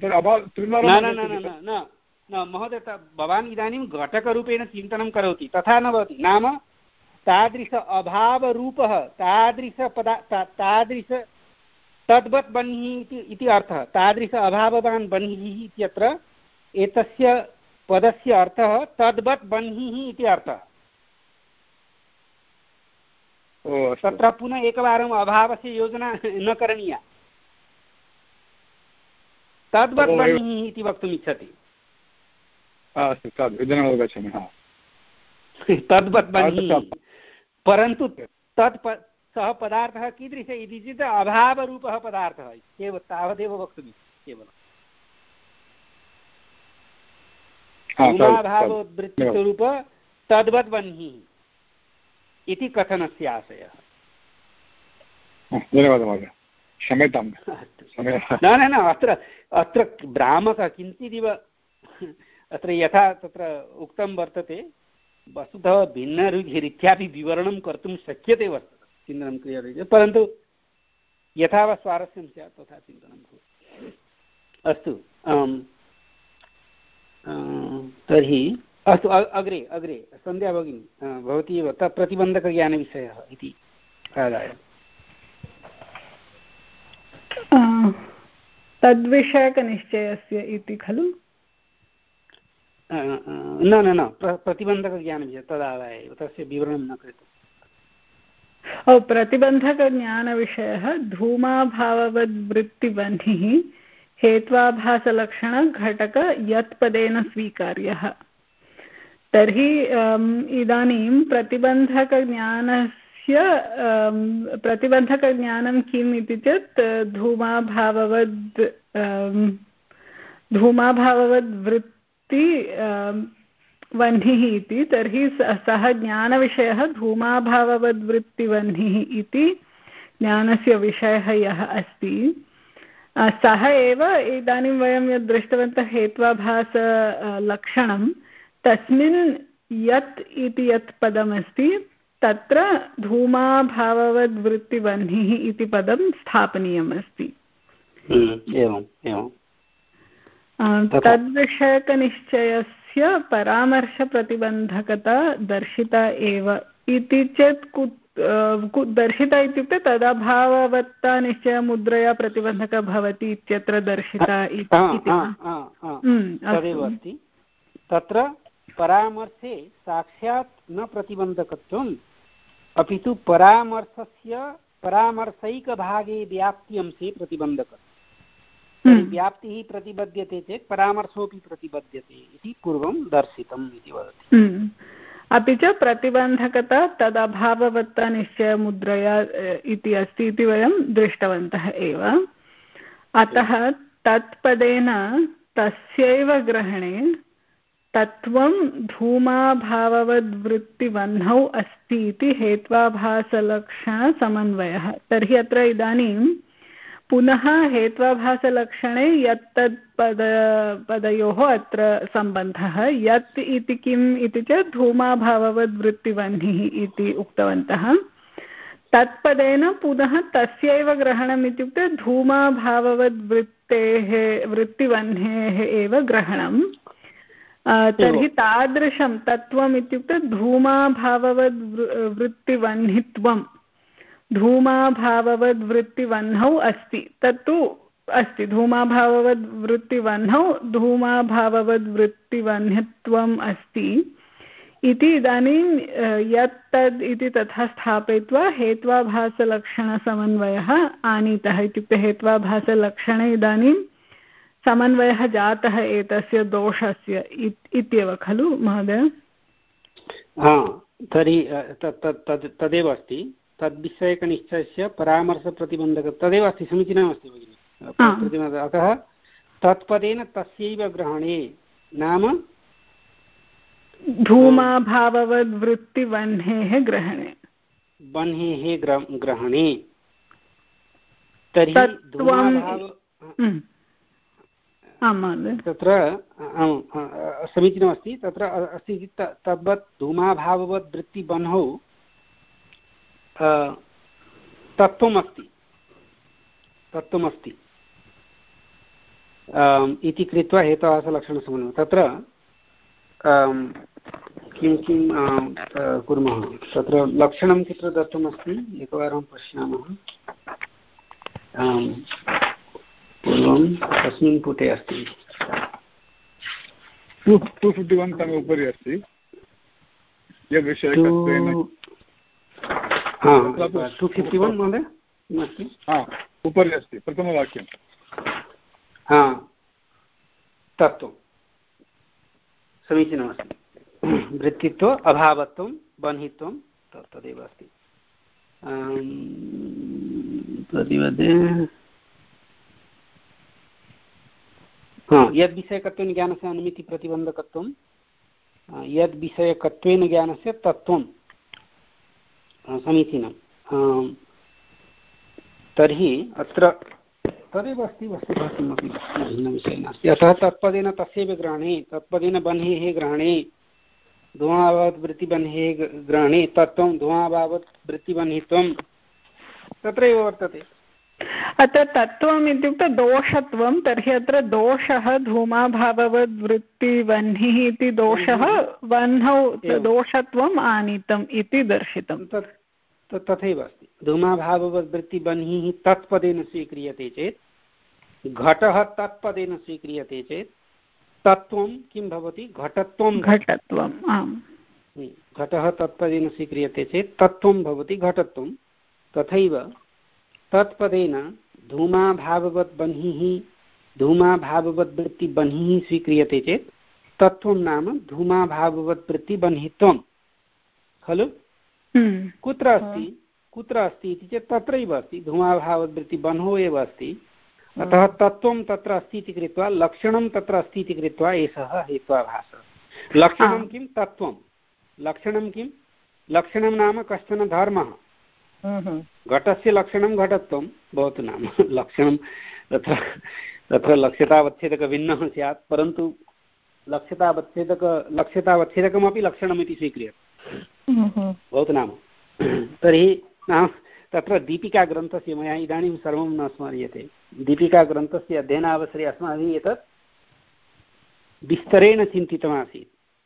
न न महोदय, भवान् इदानीं घटकरूपेण चिन्तनं करोति, तथा न भवति। नाम तादृश अभावरूपः तादृशपदा तादृश तद्वत् बह्निः इति अर्थः। तादृश अभाववान् बह्निः इत्यत्र एतस्य पदस्य अर्थः तद्वत् बह्निः इति अर्थः। तत्र पुनः एकवारम् अभावस्य योजना न करणीया। तद्वत् बह्निः इति वक्तुम् इच्छति। तद्वत् बह्निः, परन्तु तत् सः पदार्थः कीदृश इति चेत् अभावरूपः पदार्थः केवलं तावदेव वक्तुम् केवलं। धूमाभाववद्वृत्तिस्वरूप तद्वत् बह्निः इति कथनस्य आशयः। धन्यवादः महोदय, क्षम्यतां। न न न अत्र अत्र भ्रामकः किञ्चिदिव अत्र यथा तत्र उक्तं वर्तते, वस्तुतः भिन्नरीत्यापि विवरणं कर्तुं शक्यते वस्तुतः, चिन्तनं क्रियते चेत्, परन्तु यथा वा स्वारस्यं स्यात् तथा चिन्तनं भवति। अस्तु, तर्हि अस्तु अग्रे अग्रे सन्ध्या भगिनी भवती एव तत् प्रतिबन्धकज्ञानविषयः इति आदाय। तद्विषयकनिश्चयस्य इति खलु? न न न प्रतिबन्धकज्ञानविषयः तदादाय एव, तस्य विवरणं न कृतम्। ओ प्रतिबन्धकज्ञानविषयः धूमाभाववद्वृत्तिबन्धिः हेत्वाभासलक्षणघटक यत्पदेन स्वीकार्यः। तर्हि इदानीं प्रतिबन्धकज्ञानस्य प्रतिबन्धकज्ञानं किम् इति चेत् धूमाभाववद् धूमाभाववद्वृत्ति वह्निः इति, तर्हि सः ज्ञानविषयः धूमाभाववद्वृत्तिवह्निः इति ज्ञानस्य विषयः यः अस्ति सः एव इदानीं वयं यद् दृष्टवन्तः हेत्वाभास लक्षणं, तस्मिन् यत् इति यत् पदमस्ति तत्र धूमाभाववद्वृत्तिवह्निः इति पदं स्थापनीयम् अस्ति। एवम् एवं तद्विषयकनिश्चयस्य परामर्शप्रतिबन्धकता दर्शिता एव इति चेत् दर्शिता इत्युक्ते तदभाववत्ता निश्चयमुद्रया प्रतिबन्धकः भवति इत्यत्र दर्शिता तदेव अस्ति। तत्र परामर्शे साक्षात् न प्रतिबन्धकत्वम् अपि तु परामर्शस्य परामर्शैकभागे व्याप्त्यंशे प्रतिबन्धकत्वं। व्याप्तिः प्रतिबध्यते चेत् परामर्शोऽपि प्रतिबध्यते इति पूर्वं दर्शितम् इति वदति। अपि च प्रतिबन्धकता तदभाववत्ता निश्चयमुद्रया इति अस्ति इति वयं दृष्टवन्तः एव। अतः तत्पदेन तस्यैव ग्रहणे तत्त्वं धूमाभाववद्वृत्तिवह्नौ अस्ति इति हेत्वाभासलक्षणसमन्वयः। तर्हि अत्र इदानीं पुनः हेत्वाभासलक्षणे यत् तत् पद पदयोः अत्र सम्बन्धः यत् इति किम् इति चेत् धूमाभाववद्वृत्तिवह्निः इति उक्तवन्तः। तत्पदेन पुनः तस्यैव ग्रहणम् इत्युक्ते धूमाभाववद्वृत्तेः वृत्तिवह्नेः एव ग्रहणं। तर्हि तादृशं तत्त्वम् इत्युक्ते धूमाभाववद्वृत्तिवह्नित्वं धूमाभाववद्वृत्तिवह्नौ अस्ति। तत्तु अस्ति धूमाभाववद्वृत्तिवह्नौ धूमाभाववद्वृत्तिवह्नित्वम् अस्ति इति इदानीं यत् तद् इति तथा स्थापयित्वा हेत्वाभासलक्षणसमन्वयः आनीतः। इत्युक्ते हेत्वाभासलक्षणे इदानीं समन्वयः जातः एतस्य दोषस्य इत्येव खलु महोदय? तर्हि तदेव अस्ति तद्विषयकनिश्चयस्य परामर्शप्रतिबन्धक तदेव अस्ति, समीचीनमस्ति भगिनि। अतः तत्पदेन तस्यैव ग्रहणे नाम धूमाभाववद्वृत्तिवह्नेः ग्रहणे वह्नेः ग्रहणे तर्हि तत्र समीचीनमस्ति। तत्र अस्ति तद्वत् धूमाभाववद्वृत्तिवह्नौ तत्त्वमस्ति तत्त्वमस्ति इति कृत्वा हेतुवासलक्षणसमन्वयः। तत्र किं किं कुर्मः, तत्र लक्षणं कुत्र दत्तमस्ति एकवारं पश्यामः। पूर्वं तस्मिन् पुटे अस्ति टु टु फिफ्टि वन् तमे उपरि अस्ति यद्विषयकत्वेन टु फिफ्टि वन् महोदय किमस्ति उपरि अस्ति प्रथमवाक्यं तत्त्वं समीचीनमस्ति। वृत्तित्व अभावत्वं बह्नित्वं तदेव अस्ति। प्रतिपदे यद्विषयकत्वेन ज्ञानस्य अनुमितिप्रतिबन्धकत्वं यद्विषयकत्वेन ज्ञानस्य तत्त्वं समीचीनं। तर्हि अत्र तदेव अस्ति वस्तुतः किमपि भिन्नविषयः नास्ति। अतः तत्पदेन तस्यैव ग्रहणे तत्पदेन बह्नेः ग्रहणे धूमाभाववद्वृत्तिबह्नेः ग्रहणे तत्त्वं धूमाभाववद्वृत्तिबह्नित्वं तत्रैव वर्तते। अत्र तत्त्वम् इत्युक्ते दोषत्वं। तर्हि अत्र दोषः धूमाभाववद्वृत्तिवह्निः इति दोषः वह्नौ दोषत्वम् आनीतम् इति दर्शितं। तथैव अस्ति। धूमाभाववद्वृत्तिबह्निः तत्पदेन स्वीक्रियते चेत् घटः तत्पदेन स्वीक्रियते चेत् तत्त्वं किं भवति घटत्वं घटत्वम् आम्। घटः तत्पदेन स्वीक्रियते चेत् तत्त्वं भवति घटत्वं। तथैव तत्पदेन धूमाभाववद्बह्निः धूमाभाववद्वृत्तिबह्निः स्वीक्रियते चेत् तत्त्वं नाम धूमाभाववद्वृत्तिबह्नित्वं खलु। कुत्र अस्ति कुत्र अस्ति इति चेत् तत्रैव अस्ति धूमाभाववद्वृत्तिबह्नौ एव अस्ति। अतः तत्त्वं तत्र अस्ति इति कृत्वा लक्षणं तत्र अस्ति इति कृत्वा एषः हेत्वाभासः लक्षणं किं तत्त्वं, लक्षणं किं, लक्षणं नाम कश्चन धर्मः। घटस्य लक्षणं घटत्वं भवतु, नाम लक्षणं तत्र तत्र लक्ष्यतावच्छेदकभिन्नः स्यात्, परन्तु लक्ष्यतावच्छेदक लक्ष्यतावच्छेदकमपि लक्षणमिति स्वीक्रियते भवतु नाम। तर्हि नाम तत्र दीपिकाग्रन्थस्य, मया इदानीं सर्वं न स्मर्यते, दीपिकाग्रन्थस्य अध्ययनावसरे अस्माभिः एतत् विस्तरेण चिन्तितमासीत्।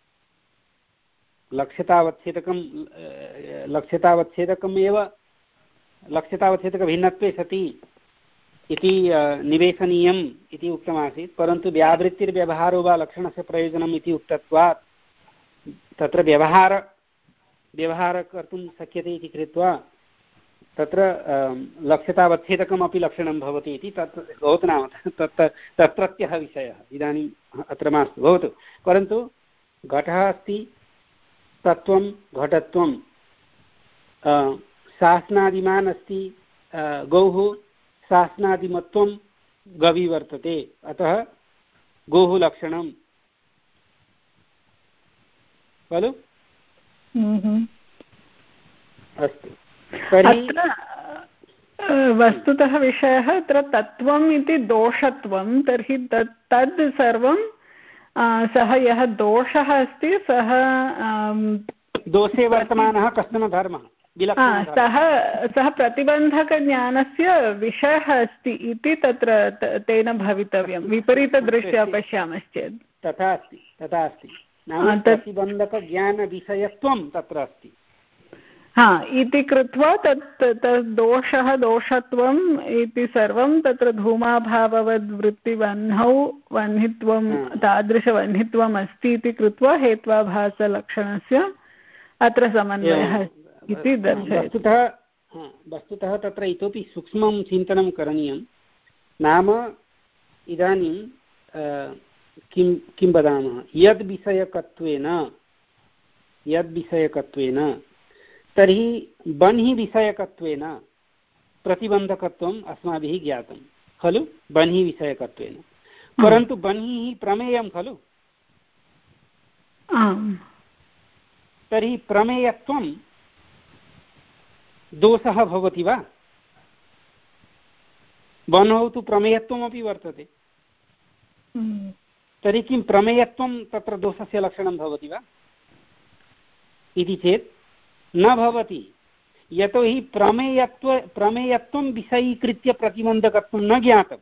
लक्ष्यतावच्छेदकं लक्ष्यतावच्छेदकम् एव लक्ष्यतावच्छेदकभिन्नत्वे सति इति निवेशनीयम् इति उक्तमासीत्, परन्तु व्यावृत्तिर्व्यवहारो वा लक्षणस्य प्रयोजनम् इति उक्तत्वात् तत्र व्यवहार व्यवहारः कर्तुं शक्यते इति कृत्वा तत्र लक्ष्यतावच्छेदकमपि लक्षणं भवति इति तत् भवतु नाम तत् तत्रत्यः विषयः इदानीम् अत्र मास्तु भवतु। परन्तु घटः अस्ति, तत्त्वं घटत्वं, शासनादिमान् अस्ति गौः, शासनादिमत्वं गवि वर्तते, अतः गोः लक्षणं खलु। अस्तु, तर्हि वस्तुतः विषयः अत्र तत्त्वम् इति दोषत्वं, तर्हि तत् तद् सर्वं सः यः दोषः अस्ति सः दोषे वर्तमानः कश्चन धर्मः, सः सः प्रतिबन्धकज्ञानस्य विषयः अस्ति इति तत्र तेन भवितव्यं, विपरीतदृष्ट्या पश्यामश्चेत्। तथा अस्ति तथा अस्ति नाम प्रतिबन्धकज्ञानविषयत्वं तत्र अस्ति। हा इति कृत्वा तत् तद् दोषः दोषत्वम् इति सर्वं तत्र धूमाभाववद्वृत्तिवह्नौ वह्नित्वं तादृशवह्नित्वम् अस्ति इति कृत्वा हेत्वाभासलक्षणस्य अत्र समन्वयः इति दर्शयति। वस्तुतः वस्तुतः तत्र इतोपि सूक्ष्मं चिन्तनं करणीयं। नाम इदानीं किं किं वदामः, यद्विषयकत्वेन यद्विषयकत्वेन तर्हि बन्हि विषयकत्वेन प्रतिबन्धकत्वम् अस्माभिः ज्ञातं खलु, बन्हि विषयकत्वेन, परन्तु बन्हिः प्रमेयं खलु। तर्हि प्रमेयत्वं दोषः भवति वा? बन्हौ तु प्रमेयत्वमपि वर्तते, तर्हि किं प्रमेयत्वं तत्र दोषस्य लक्षणं भवति वा इति चेत् न भवति। यतोहि प्रमेयत्व प्रमेयत्वं विषयीकृत्य प्रतिबन्धकत्वं न ज्ञातम्।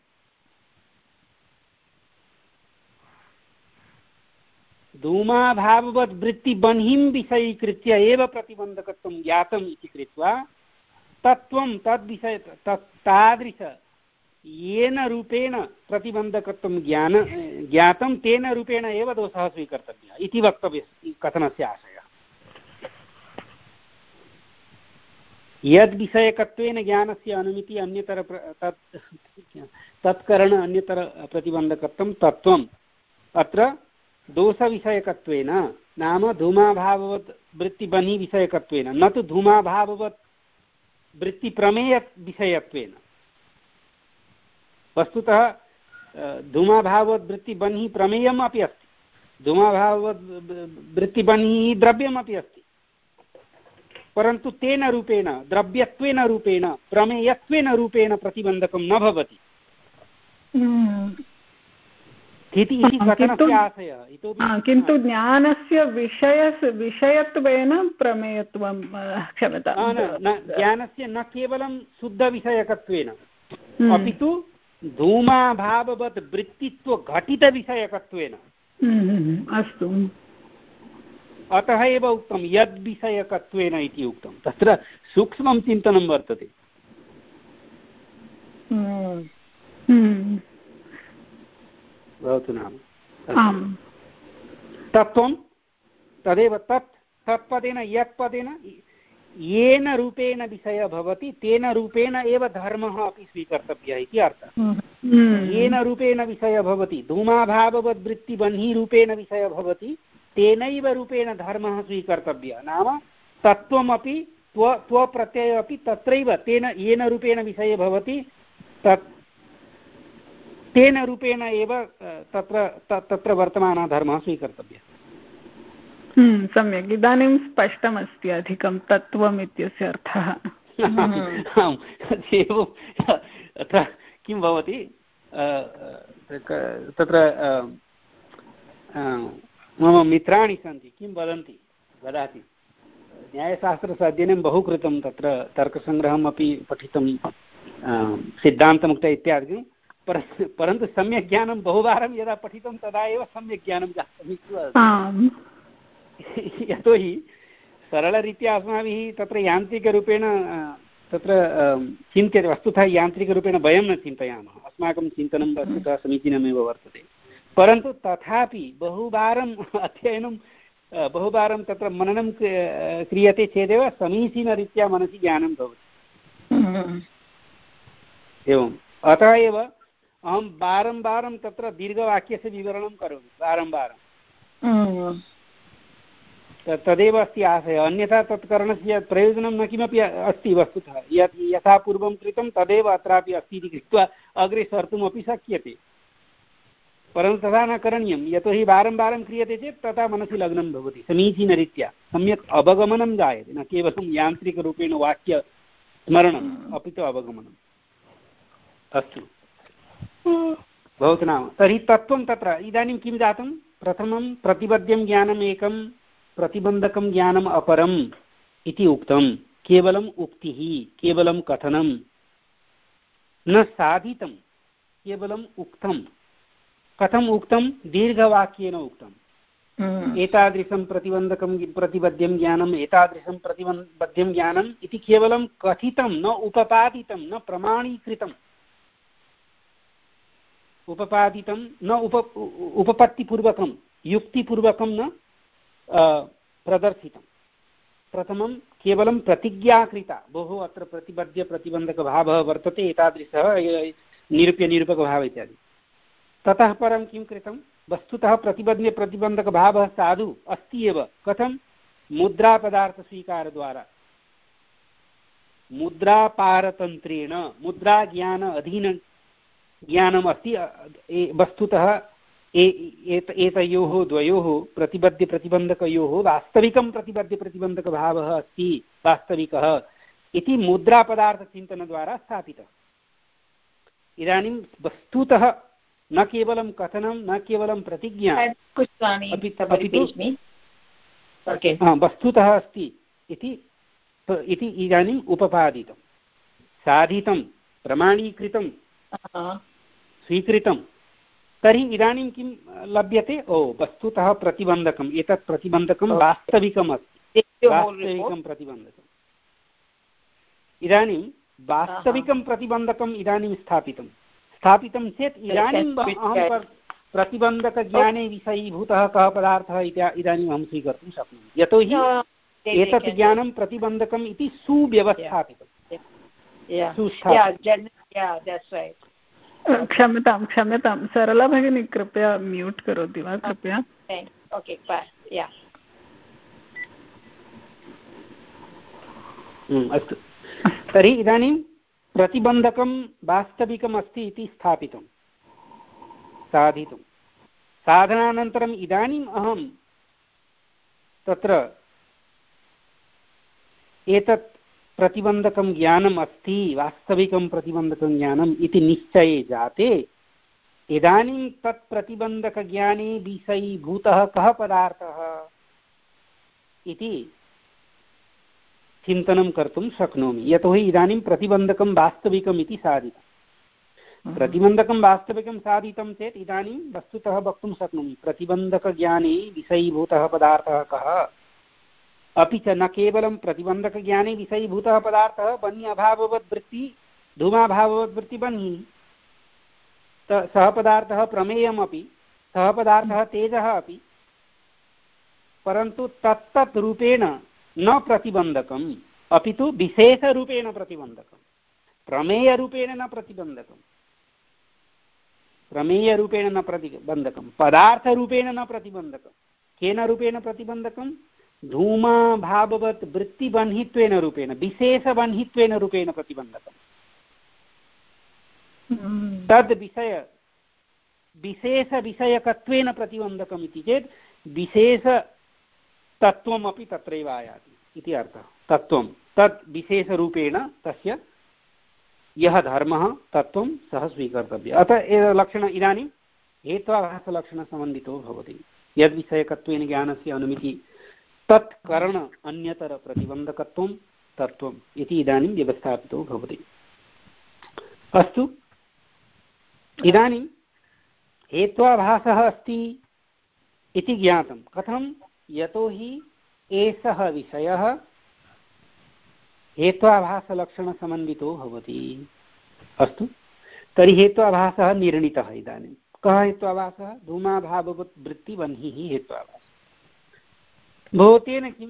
धूमाभाववद् वृत्तिबन्हिं विषयीकृत्य एव प्रतिबन्धकत्वं ज्ञातम् इति कृत्वा तत्त्वं तद्विषय तादृश येन रूपेण प्रतिबन्धकत्वं ज्ञान ज्ञातं तेन रूपेण एव दोषः स्वीकर्तव्यः इति वक्तव्यः कथनस्य आशयः। यद्विषयकत्वेन ज्ञानस्य अनुमिति अन्यतर तत् तत्करण अन्यतर प्रतिबन्धकत्वं तत्त्वम् अत्र दोषविषयकत्वेन नाम धूमाभाववत् वृत्तिबन्हि विषयकत्वेन, न तु धूमाभाववत् वृत्तिप्रमेयविषयत्वेन। वस्तुतः धूमाभाववत् वृत्तिबन्हि प्रमेयम् अपि अस्ति, धूमाभाववत् वृत्तिबन्हि द्रव्यमपि अस्ति, परन्तु तेन रूपेण द्रव्यत्वेन रूपेण प्रमेयत्वेन रूपेण प्रतिबन्धकं न भवति इति कथनस्य आशयः। इतोपि किन्तु ज्ञानस्य विषय विषयत्वेन प्रमेयत्वं क्षम्यतां ज्ञानस्य न केवलं शुद्धविषयकत्वेन अपि तु धूमाभाववत् वृत्तित्व घटितविषयकत्वेन। अस्तु, अतः एव उक्तं यद्विषयकत्वेन इति उक्तं। तत्र सूक्ष्मं चिन्तनं वर्तते। भवतु नाम तत्त्वं तदेव तत् तत्पदेन यत्पदेन येन रूपेण विषयः भवति तेन रूपेण एव धर्मः अपि स्वीकर्तव्यः इति अर्थः। येन रूपेण विषयः भवति, धूमाभाववद्वृत्तिबन्हिरूपेण विषयः भवति, तेनैव रूपेण धर्मः स्वीकर्तव्यः। नाम तत्त्वमपि त्व त्वप्रत्ययः अपि तत्रैव तेन येन रूपेण विषये भवति तत् तेन रूपेण एव तत्र तत्र वर्तमानः धर्मः स्वीकर्तव्यः। सम्यक् इदानीं स्पष्टमस्ति अधिकं तत्त्वम् इत्यस्य अर्थः। आम् एवं तत्र किं भवति तत्र मम मित्राणि सन्ति किं वदन्ति वदाति न्यायशास्त्रस्य अध्ययनं बहु कृतं तत्र तर्कसङ्ग्रहम् अपि पठितं सिद्धान्तमुक्त इत्यादिकं पर परन्तु सम्यक् ज्ञानं बहुवारं यदा पठितं तदा एव सम्यक् ज्ञानं जातम् यतोहि सरलरीत्या अस्माभिः तत्र यान्त्रिकरूपेण तत्र चिन्त्यते वस्तुतः यान्त्रिकरूपेण वयं न चिन्तयामः अस्माकं चिन्तनं वस्तुतः समीचीनमेव वर्तते परन्तु तथापि बहुवारम् अध्ययनं बहुवारं तत्र मननं क्रियते चेदेव समीचीनरीत्या मनसि ज्ञानं भवति एवम् अतः एव अहं वारं वारं तत्र दीर्घवाक्यस्य विवरणं करोमि वारं वारं तदेव अस्ति आशयः अन्यथा तत्करणस्य प्रयोजनं न किमपि अस्ति वस्तुतः यत् यथा पूर्वं कृतं तदेव अत्रापि अस्ति इति कृत्वा अग्रे सर्तुमपि शक्यते परन्तु तथा न करणीयं यतोहि वारं वारं क्रियते चेत् तथा मनसि लग्नं भवति समीचीनरीत्या सम्यक् अवगमनं जायते न केवलं यान्त्रिकरूपेण वाक्यस्मरणम् अपि तु अवगमनम् अस्तु भवतु नाम तर्हि तत्त्वं तत्र इदानीं किं जातं प्रथमं प्रतिपद्यं ज्ञानम् एकं प्रतिबन्धकं ज्ञानम् अपरम् इति उक्तं केवलम् उक्तिः केवलं कथनं न साधितं केवलम् उक्तं कथम् उक्तं दीर्घवाक्येन उक्तम् एतादृशं प्रतिबन्धकं प्रतिबद्ध्यं ज्ञानम् एतादृशं प्रतिबद्ध्यं ज्ञानम् इति केवलं कथितं न उपपादितं न प्रमाणीकृतम् उपपादितं न उप उपपत्तिपूर्वकं युक्तिपूर्वकं न प्रदर्शितं प्रथमं केवलं प्रतिज्ञा कृता बहु अत्र प्रतिबद्ध प्रतिबन्धकभावः वर्तते एतादृशः निरूप्यनिरूपकभावः इत्यादि ततः परं किं कृतं वस्तुतः प्रतिबद्ध प्रतिबन्धकभावः साधु अस्ति एव कथं मुद्रापदार्थस्वीकारद्वारा मुद्रापारतन्त्रेण मुद्राज्ञान अधीन ज्ञानम् अस्ति वस्तुतः एतयोः द्वयोः प्रतिबद्ध प्रतिबन्धकयोः वास्तविकं प्रतिबद्ध प्रतिबन्धकभावः अस्ति वास्तविकः इति मुद्रापदार्थचिन्तनद्वारा स्थापितः इदानीं वस्तुतः न केवलं कथनं न केवलं प्रतिज्ञा वस्तुतः अस्ति इति इदानीम् उपपादितं साधितं प्रमाणीकृतं स्वीकृतं तर्हि इदानीं किं लभ्यते ओ वस्तुतः प्रतिबन्धकम् एतत् प्रतिबन्धकं वास्तविकम् अस्ति वास्तविकं प्रतिबन्धकम् इदानीं वास्तविकं प्रतिबन्धकम् इदानीं स्थापितं स्थापितं चेत् इदानीम् अहं प्रतिबन्धकज्ञाने विषयीभूतः कः पदार्थः इदानीम् अहं स्वीकर्तुं शक्नोमि यतोहि एतत् ज्ञानं प्रतिबन्धकम् इति सुव्यवस्थापितं क्षम्यतां क्षम्यतां सरला भगिनी कृपया म्यूट् करोति वा कृपया अस्तु तर्हि इदानीं प्रतिबन्धकं वास्तविकम् अस्ति इति स्थापितं साधितं साधनानन्तरम् इदानीम् अहं तत्र एतत् प्रतिबन्धकं ज्ञानम् अस्ति वास्तविकं प्रतिबन्धकं ज्ञानम् इति निश्चये जाते इदानीं तत् प्रतिबन्धकज्ञाने विषयीभूतः कः पदार्थः इति चिन्तनं कर्तुं शक्नोमि यतोहि इदानीं प्रतिबन्धकं वास्तविकम् इति साधितं प्रतिबन्धकं वास्तविकं साधितं चेत् इदानीं वस्तुतः वक्तुं शक्नोमि प्रतिबन्धकज्ञाने विषयीभूतः पदार्थः कः अपि च न केवलं प्रतिबन्धकज्ञाने विषयीभूतः पदार्थः बन्हि अभाववद् वृत्ति धूमाभाववद् वृत्ति बन्हि सः पदार्थः प्रमेयमपि सः पदार्थः तेजः अपि परन्तु तत्तत् रूपेण न प्रतिबन्धकम् अपि तु विशेषरूपेण प्रतिबन्धकं प्रमेयरूपेण न प्रतिबन्धकं प्रमेयरूपेण न प्रतिबन्धकं पदार्थरूपेण न प्रतिबन्धकं केन रूपेण प्रतिबन्धकं धूमाभाववत् वृत्तिबन्हित्वेन रूपेण विशेषबन्हित्वेन रूपेण प्रतिबन्धकम् तद् विषय विशेषविषयकत्वेन प्रतिबन्धकम् इति चेत् विशेष तत्त्वमपि तत्रैव आयाति इति अर्थः। तत्त्वं तत् विशेषरूपेण तस्य यः धर्मः तत्त्वं सः स्वीकर्तव्यः। अतः एतत् लक्षणम् इदानीं हेत्वाभासलक्षणसमन्वितो भवति। यद्विषयकत्वेन ज्ञानस्य अनुमिति तत् करण अन्यतरप्रतिबन्धकत्वं तत्त्वम् इति इदानीं व्यवस्थापितो भवति। अस्तु, इदानीं हेत्वाभासः अस्ति इति ज्ञातं। कथं? यतोहि एषः विषयः हेत्वाभासलक्षणसमन्वितो भवति। अस्तु, तर्हि हेत्वाभासः निर्णीतः। इदानीं कः हेत्वाभासः? धूमाभाववत् वृत्तिवह्निः हेत्वाभासः। भो तेन किं?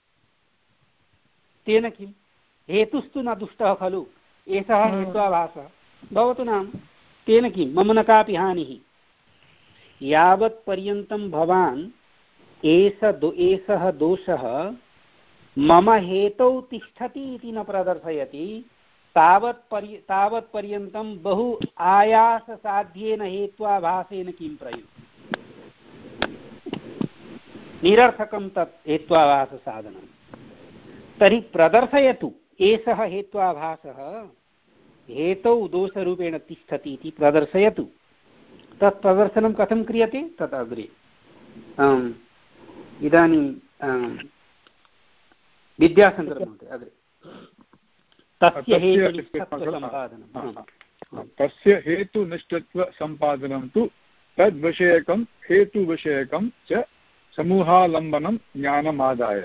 तेन किं? हेतुस्तु न दुष्टः खलु, एषः हेत्वाभासः। भवतु नाम तेन किं? मम न कापि हानिः। यावत् पर्यन्तं भवान् एष दो एषः दोषः मम हेतौ तिष्ठति इति न प्रदर्शयति, तावत् पर्य तावत् पर्यन्तं बहु आयाससाध्येन हेत्वाभासेन किं प्रयुक्तं? निरर्थकं तत् हेत्वाभाससाधनं। तर्हि प्रदर्शयतु एषः हेत्वाभासः हेतौ दोषरूपेण तिष्ठति इति प्रदर्शयतु। तत् प्रदर्शनं कथं क्रियते तत् अग्रे। इदानीं विद्याशङ्करमहोदय अग्रे। तस्य हेतुनिष्ठत्वसम्पादनं तस्य हेतुनिष्ठत्वसम्पादनं तु तद्विषयकं हेतुविषयकं च समूहालम्बनं ज्ञानमादाय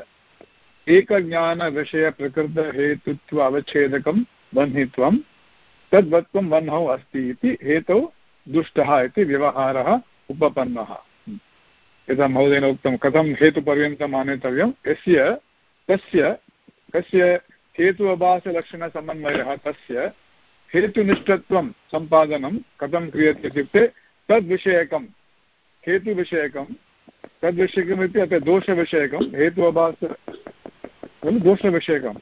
एकज्ञानविषयप्रकृतहेतुत्व अवच्छेदकं बन्धित्वं तद्वत्त्वं बन्धौ अस्ति इति हेतौ दुष्टः इति व्यवहारः उपपन्नः। यथा महोदयेन उक्तं कथं हेतुपर्यन्तम् आनेतव्यं, यस्य तस्य कस्य हेतुभासलक्षणसमन्वयः तस्य हेतुनिष्ठत्वं सम्पादनं कथं क्रियते इत्युक्ते तद्विषयकं हेतुविषयकं तद्विषयकमिति अत्र दोषविषयकं हेतुभास दोषविषयकं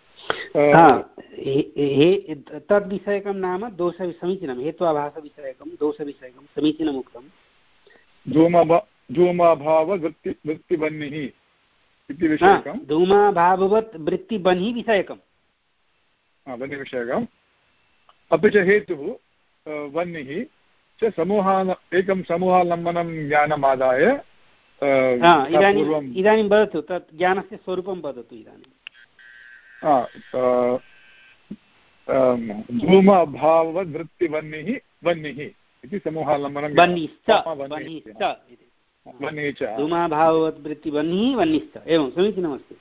तद्विषयकं नाम दोष समीचीनं हेत्वाभासविषयकं दोषविषयकं समीचीनम् उक्तं। धूमभा धूमाभाववृत्ति वृत्तिबन्निः इति विषयकं धूमाभाववत् वृत्तिबन्हि विषयकं बन्निविषयकम् अपि च हेतुः वह्निः च समूहान् एकं समूहालम्बनं ज्ञानमादाय इदानीम् इदानीं वदतु तत् ज्ञानस्य स्वरूपं वदतु। इदानीं धूमाभाववृत्तिबन्निः वह्निः इति समूहालम्बनं वह्निश्च वह्निश्च धूमाभाववत् वृत्तिबन्निः वह्निश्च एवं समीचीनमस्ति।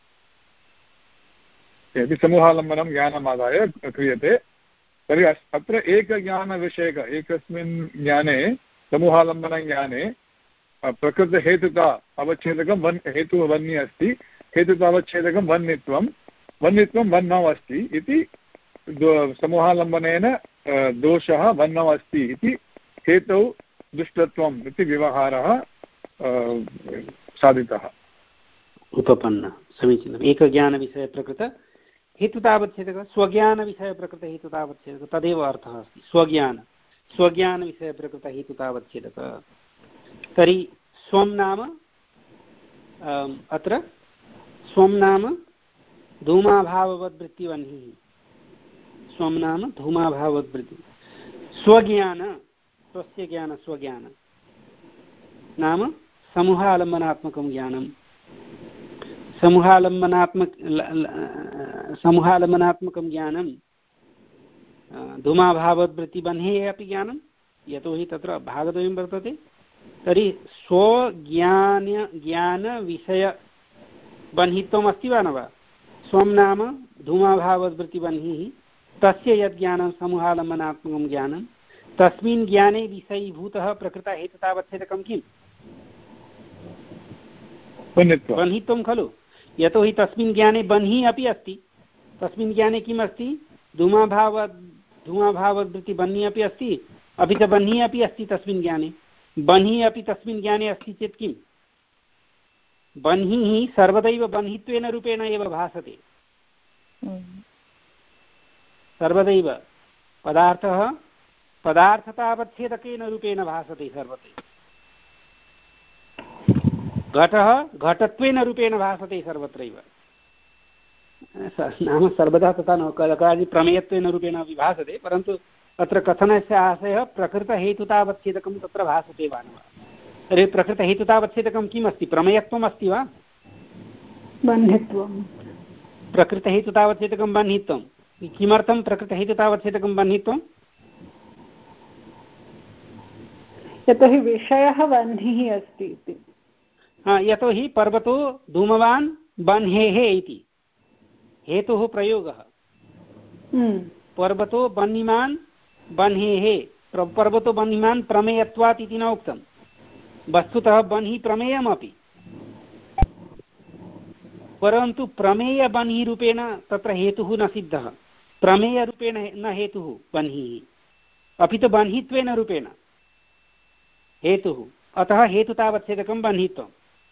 इति समूहालम्बनं ज्ञानमादाय क्रियते। तर्हि अत्र एकज्ञानविषयक एकस्मिन् ज्ञाने समूहालम्बनज्ञाने प्रकृतहेतुता अवच्छेदकं वन् हेतुः वह्नि अस्ति, हेतुता अवच्छेदकं वह्नित्वं वह्नित्वं वह्नौ अस्ति इति समूहालम्बनेन दोषः वह्नौ अस्ति इति हेतौ दुष्टत्वम् इति व्यवहारः साधितः उपपन्नः। समीचीनम्। एकज्ञानविषयप्रकृत हेतुतावच्छेदक स्वज्ञानविषयप्रकृत हेतुतावच्छेदक तदेव अर्थः अस्ति। स्वज्ञान स्वज्ञानविषयप्रकृत हेतुतावच्छेदक। तर्हि स्वं नाम अत्र स्वं नाम धूमाभाववद्वृत्तिवह्निः स्वं नाम धूमाभाववद्वृत्ति स्वज्ञान स्वस्य ज्ञान स्वज्ञान नाम समूहालम्बनात्मकं ज्ञानं समूहालम्बनात्मक समूहालम्बनात्मकं ज्ञानं धूमाभाववद्वृत्तिबन्धेः अपि ज्ञानं यतोहि तत्र भागद्वयं वर्तते। तर्हि स्वज्ञान ज्ञानविषयबन्धित्वम् अस्ति वा न वा? स्वं नाम धूमाभाववद्वृत्तिबन्धिः तस्य यद् ज्ञानं समूहालम्बनात्मकं ज्ञानं तस्मिन् ज्ञाने विषयीभूतः प्रकृतहेतुतावच्छेदकं किम्? बन्धित्वं खलु। यतोहि तस्मिन् ज्ञाने बन्हि अपि अस्ति। तस्मिन् ज्ञाने किम् अस्ति? धूमाभाव धूमाभाववद्वृत्तिबन्हि अपि अस्ति, अपि च बन्हि अपि अस्ति तस्मिन् ज्ञाने। बन्हि अपि तस्मिन् ज्ञाने अस्ति चेत् किम्? बन्हिः सर्वदैव बन्धित्वेन रूपेण एव भासते। सर्वदैव पदार्थः पदार्थतावच्छेदकेन रूपेण भासते सर्वदैव। घटः घटत्वेन रूपेण भासते सर्वत्रैव, नाम सर्वदा तथा न कदाचित् प्रमेयत्वेन रूपेण अपि भासते, परन्तु अत्र कथनस्य आशयः प्रकृतहेतुतावच्छेदकं तत्र भासते वा न वा। तर्हि प्रकृतहेतुतावच्छेदकं किम् अस्ति? प्रमेयत्वम् अस्ति वा? बन्धित्वं। प्रकृतहेतुतावच्छेदकं बन्धित्वं। किमर्थं प्रकृतहेतुतावच्छेदकं बन्धित्वं? यतोहि विषयः बह्निः अस्ति इति। हा, यतोहि पर्वतो धूमवान् बह्नेः इति हेतुः प्रयोगः। पर्वतो बह्निमान् बह्नेः, पर्वतो बह्निमान् प्रमेयत्वात् इति न उक्तं, वस्तुतः बह्निः प्रमेयमपि, परन्तु प्रमेयबह्निरूपेण तत्र हेतुः न सिद्धः। प्रमेयरूपेण न हेतुः बह्निः, अपि तु बह्नित्वेन रूपेण हेतुः, अतः हेतुतावच्छेदकं बह्नित्वम्।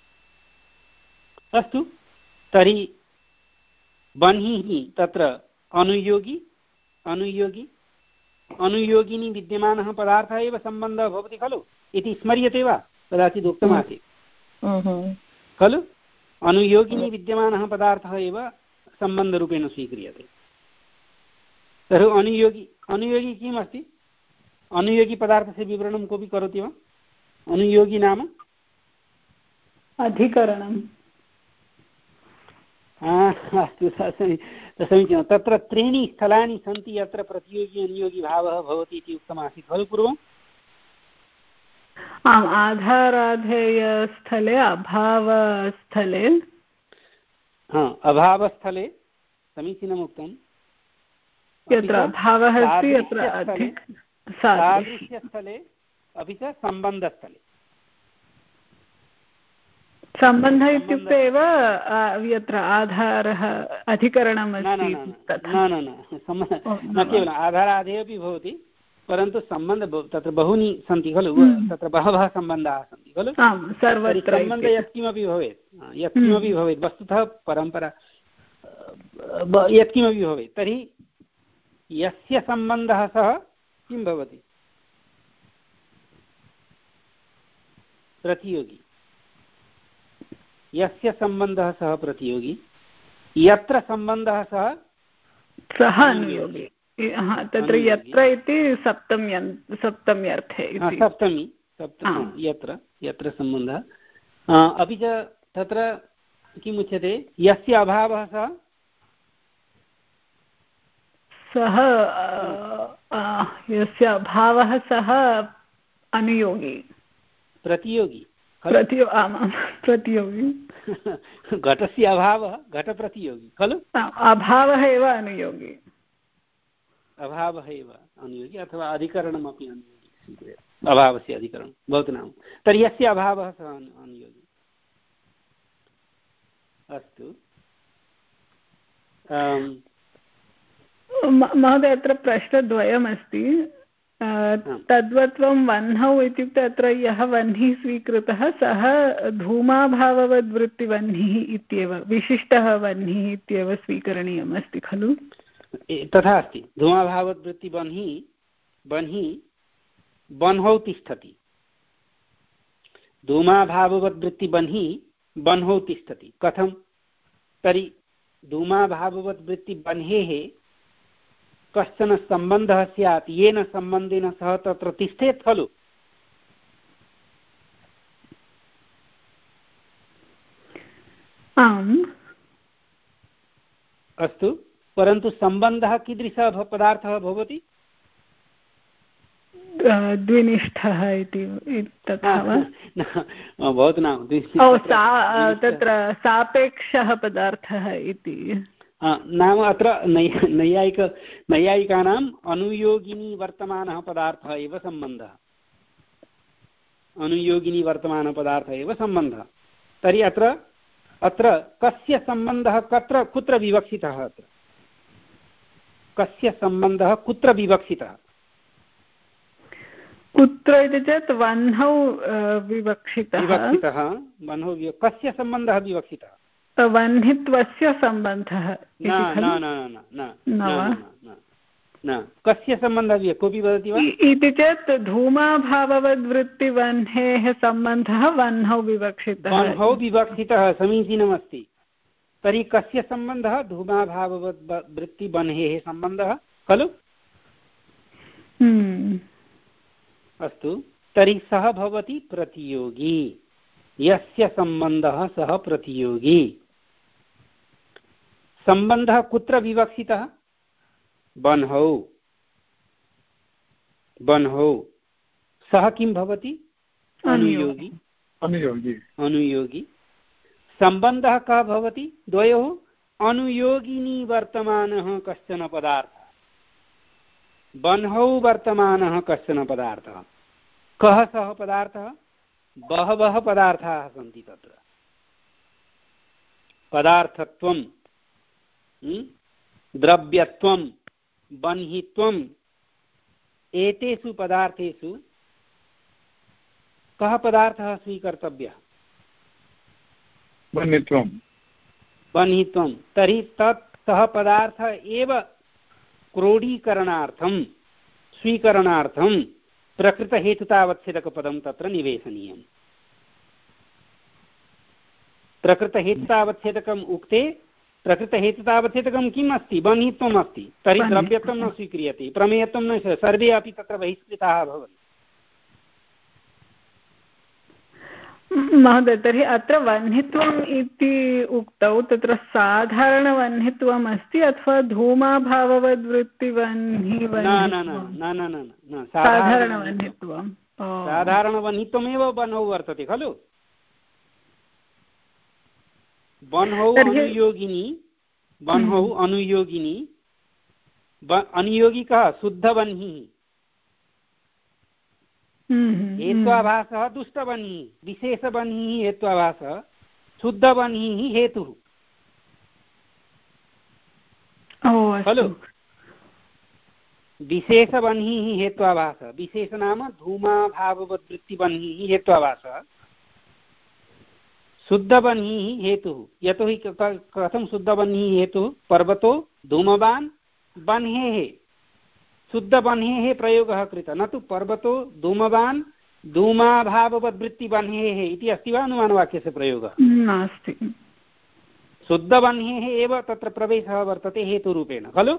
अस्तु, तर्हि बह्निः तत्र अनुयोगी अनुयोगी अनुयोगिनी विद्यमानः पदार्थः एव सम्बन्धः भवति खलु इति स्मर्यते वा? कदाचित् उक्तमासीत् खलु, अनुयोगिनी विद्यमानः पदार्थः एव सम्बन्धरूपेण स्वीक्रियते। तर्हि अनुयोगी अनुयोगी किम् अस्ति? अनुयोगी पदार्थस्य विवरणं कोऽपि करोति वा? अनुयोगी नाम अधिकरणम्। अस्तु, समीचीनं। तत्र त्रीणि स्थलानि सन्ति यत्र प्रतियोगी अनुयोगी भावः भवति इति उक्तमासीत् खलु पूर्वम्? आम्, आधाराधेयस्थले, अभावस्थले। हा, अभावस्थले समीचीनम् उक्तम्। यत्र अभावः अस्ति यत्र सादृश्यस्थले अपि च सम्बन्धस्थले। सम्बन्धः इत्युक्ते एव यत्र आधारः अधिकरणम् अस्ति तथा न न न केवलम् आधाराधेयः अपि भवति, परन्तु सम्बन्धः तत्र बहूनि सन्ति खलु, तत्र बहवः सम्बन्धाः सन्ति खलु। सम्बन्धः यत्किमपि भवेत्, यत्किमपि भवेत्, वस्तुतः परम्परा यत्किमपि भवेत्, तर्हि यस्य सम्बन्धः सः किं भवति? प्रतियोगी। यस्य सम्बन्धः सः प्रतियोगी, यत्र सम्बन्धः सः सः अनुयोगी। तत्र यत्र इति सप्तम्य सप्तम्यर्थे सप्तमी सप्तमी यत्र यत्र सम्बन्धः। अपि च तत्र किम् उच्यते? यस्य अभावः सः सः यस्य अभावः सः अनुयोगी प्रतियोगी प्रतियो आमां प्रतियोगी। घटस्य अभावः घटप्रतियोगी खलु। अभावः एव अनुयोगी। अभावः एव अनुयोगी अथवा अधिकरणमपि अनुयोगी, अभावस्य अधिकरणं भवतु नाम। तर्हि यस्य अभावः सः अनुयोगी। अस्तु महोदय, अत्र प्रश्नद्वयमस्ति। तद्वत्वं वह्नौ इत्युक्ते अत्र यः वह्निः स्वीकृतः सः धूमाभाववद्वृत्तिवह्निः इत्येव, विशिष्टः वह्निः इत्येव स्वीकरणीयम् अस्ति खलु? तथा अस्ति। धूमाभाववद्वृत्तिवह्निः वह्निः बह्नौ तिष्ठति, धूमाभाववद्वृत्तिवह्निः बह्नौ तिष्ठति। कथं? तर्हि धूमाभाववद्वृत्तिवह्नेः कश्चन सम्बन्धः स्यात्, येन सम्बन्धेन सह तत्र तिष्ठेत् खलु। आम्, अस्तु, परन्तु सम्बन्धः कीदृशः पदार्थः भवति? द्विनिष्ठः इति तथा वा? भवतु नाम तत्र सापेक्षः पदार्थः इति नाम अत्र नैयायिक नैयायिकानाम् अनुयोगिनी वर्तमानः पदार्थः एव सम्बन्धः, अनुयोगिनी वर्तमानः पदार्थः एव सम्बन्धः। तर्हि अत्र अत्र कस्य सम्बन्धः कत्र कुत्र विवक्षितः? अत्र कस्य सम्बन्धः कुत्र विवक्षितः? कुत्र इति चेत् वह्नौ विवक्षितः। विवक्षितः वह्नौ कस्य सम्बन्धः विवक्षितः? वह्नित्वस्य सम्बन्धः। न कस्य सम्बन्धः कोऽपि वदति वा इति चेत् धूमाभाववद्वृत्तिवह्नेः सम्बन्धः वह्नौ विवक्षितः वह्नौ विवक्षितः समीचीनमस्ति तर्हि कस्य सम्बन्धः धूमाभाववद् वृत्तिवह्नेः सम्बन्धः खलु अस्तु तर्हि सः भवति प्रतियोगी यस्य सम्बन्धः सः प्रतियोगी सम्बन्धः कुत्र विवक्षितः वह्नौ वह्नौ सः किं भवति अनुयोगी अनुयोगी अनुयोगी सम्बन्धः कः भवति द्वयोः अनुयोगिनी वर्तमानः कश्चन पदार्थः वह्नौ वर्तमानः कश्चन पदार्थः कः सः पदार्थः बहवः पदार्थाः सन्ति तत्र पदार्थत्वं द्रव्यत्वं बह्नित्वम् एतेषु पदार्थेषु कः पदार्थः स्वीकर्तव्यः बह्नित्वं बह्नित्वं तर्हि तत् सः पदार्थः एव क्रोडीकरणार्थं स्वीकरणार्थं प्रकृतहेतुतावच्छेदकपदं तत्र निवेशनीयम् प्रकृतहेतुतावच्छेदकम् उक्ते प्रकृतहेतुतावच्छेदकं किम् अस्ति बह्नित्वम् अस्ति तर्हि द्रव्यत्वं न स्वीक्रियते प्रमेयत्वं न सर्वे अपि तत्र बहिष्कृताः भवन्ति महोदय तर्हि अत्र वह्नित्वम् इति उक्तौ तत्र साधारणवह्नित्वम् अस्ति अथवा धूमाभाववद्वृत्तिवह्नि साधारणवह्नित्वं साधारणवह्नित्वमेव वह्नौ वर्तते खलु वह्नौ अनुयोगिनी वह्नौ अनुयोगिनी अनुयोगिकः शुद्धवह्निः हेत्वाभासः दुष्टवह्निः विशेषवह्निः हेत्वाभासः शुद्धवह्निः हेतुः खलु विशेषवह्निः हेत्वाभासः विशेष नाम धूमाभाववद्वृत्तिवह्निः हेत्वाभासः शुद्धवह्निः हेतुः यतोहि कथं शुद्धवह्निः हेतुः पर्वतो धूमवान् वह्नेः शुद्धवह्नेः प्रयोगः कृतः न तु पर्वतो धूमवान् धूमाभाववद्वृत्तिवह्नेः इति अस्ति वा अनुमानवाक्यस्य प्रयोगः नास्ति शुद्धवह्नेः एव तत्र प्रवेशः वर्तते हेतुरूपेण खलु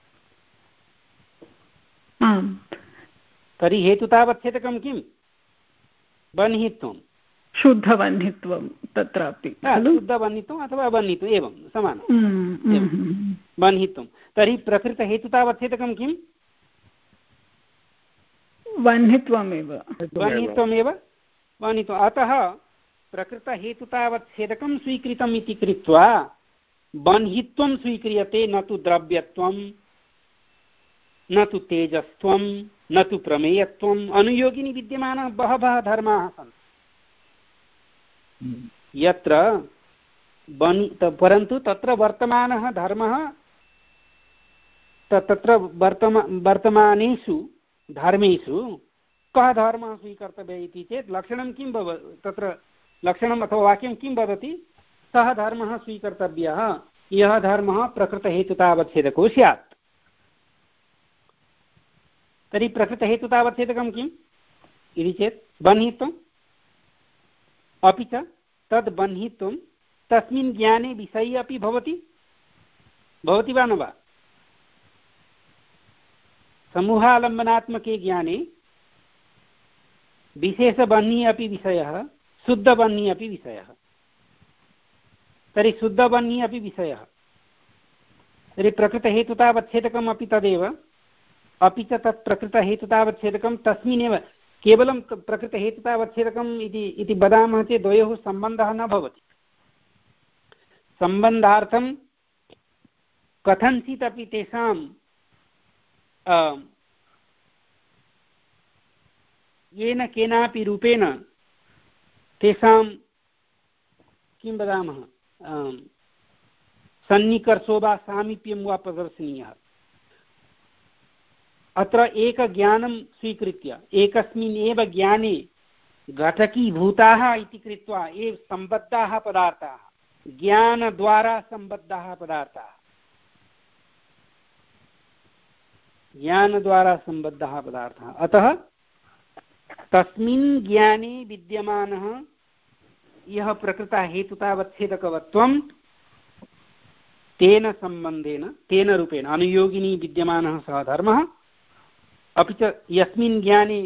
तर्हि हेतुतावच्छेदकं किं वह्नित्वं शुद्धवह्नित्वं तत्रापि शुद्धवह्नित्वम् अथवा वह्नित्वम् एवं समानं वह्नित्वं तर्हि प्रकृतहेतुतावच्छेदकं किं वह्नित्वमेव वह्नित्वमेव वह्नित्वम् अतः प्रकृतहेतुतावच्छेदकं स्वीकृतम् इति कृत्वा वह्नित्वं स्वीक्रियते न तु द्रव्यत्वं न तु तेजस्त्वं न तु प्रमेयत्वम् अनुयोगिनी विद्यमानाः बहवः धर्माः सन्ति यत्र बनि परन्तु तत्र वर्तमानः धर्मः तत्र वर्तमा वर्तमानेषु धर्मेषु कः धर्मः स्वीकर्तव्यः इति चेत् लक्षणं किं भव तत्र लक्षणम् अथवा वाक्यं किं वदति सः धर्मः स्वीकर्तव्यः यः धर्मः प्रकृतहेतुतावच्छेदको स्यात् तर्हि प्रकृतहेतुतावच्छेदकं किम् इति चेत् बह्नित्वम् अपि च तद् बह्नित्वं तस्मिन् ज्ञाने विषये अपि भवति भवति वा न वा समूहालम्बनात्मके ज्ञाने विशेषबह्निः अपि विषयः शुद्धबह्निः अपि विषयः तर्हि शुद्धबह्निः अपि विषयः तर्हि प्रकृतहेतुतावच्छेदकम् अपि तदेव अपि च तत् प्रकृतहेतुतावच्छेदकं तस्मिन्नेव केवलं प्रकृतहेतुतावच्छेदकम् इति इति वदामः चेत् द्वयोः सम्बन्धः न भवति सम्बन्धार्थं कथञ्चित् अपि तेषां येन केनापि रूपेण तेषां किं वदामः सन्निकर्षो वा सामीप्यं वा प्रदर्शनीयः अत्र एकज्ञानं स्वीकृत्य एकस्मिन् एव ज्ञाने घटकीभूताः इति कृत्वा एव सम्बद्धाः पदार्थाः ज्ञानद्वारा सम्बद्धाः पदार्थाः ज्ञानद्वारा सम्बद्धः पदार्थः। अतः तस्मिन् ज्ञाने विद्यमानः यः प्रकृता हेतुतावच्छेदकवत्वं तेन सम्बन्धेन तेन रूपेण अनुयोगिनी विद्यमानः सः धर्मः, अपि च यस्मिन् ज्ञाने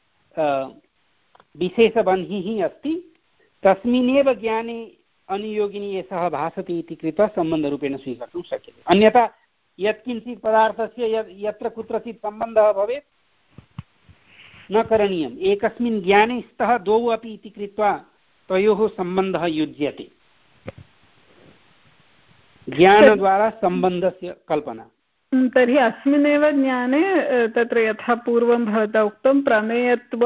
विशेषबन्धिः अस्ति तस्मिन्नेव ज्ञाने अनुयोगिनी एषः भासते इति कृत्वा सम्बन्धरूपेण स्वीकर्तुं शक्यते। अन्यथा यत्किञ्चित् पदार्थस्य यत्र कुत्रचित् सम्बन्धः भवेत् न करणीयम्। एकस्मिन् ज्ञाने स्तः द्वौ अपि इति कृत्वा तयोः सम्बन्धः युज्यते। ज्ञानद्वारा सम्बन्धस्य कल्पना। तर्हि अस्मिन्नेव ज्ञाने तत्र यथा पूर्वं भवता उक्तं प्रमेयत्व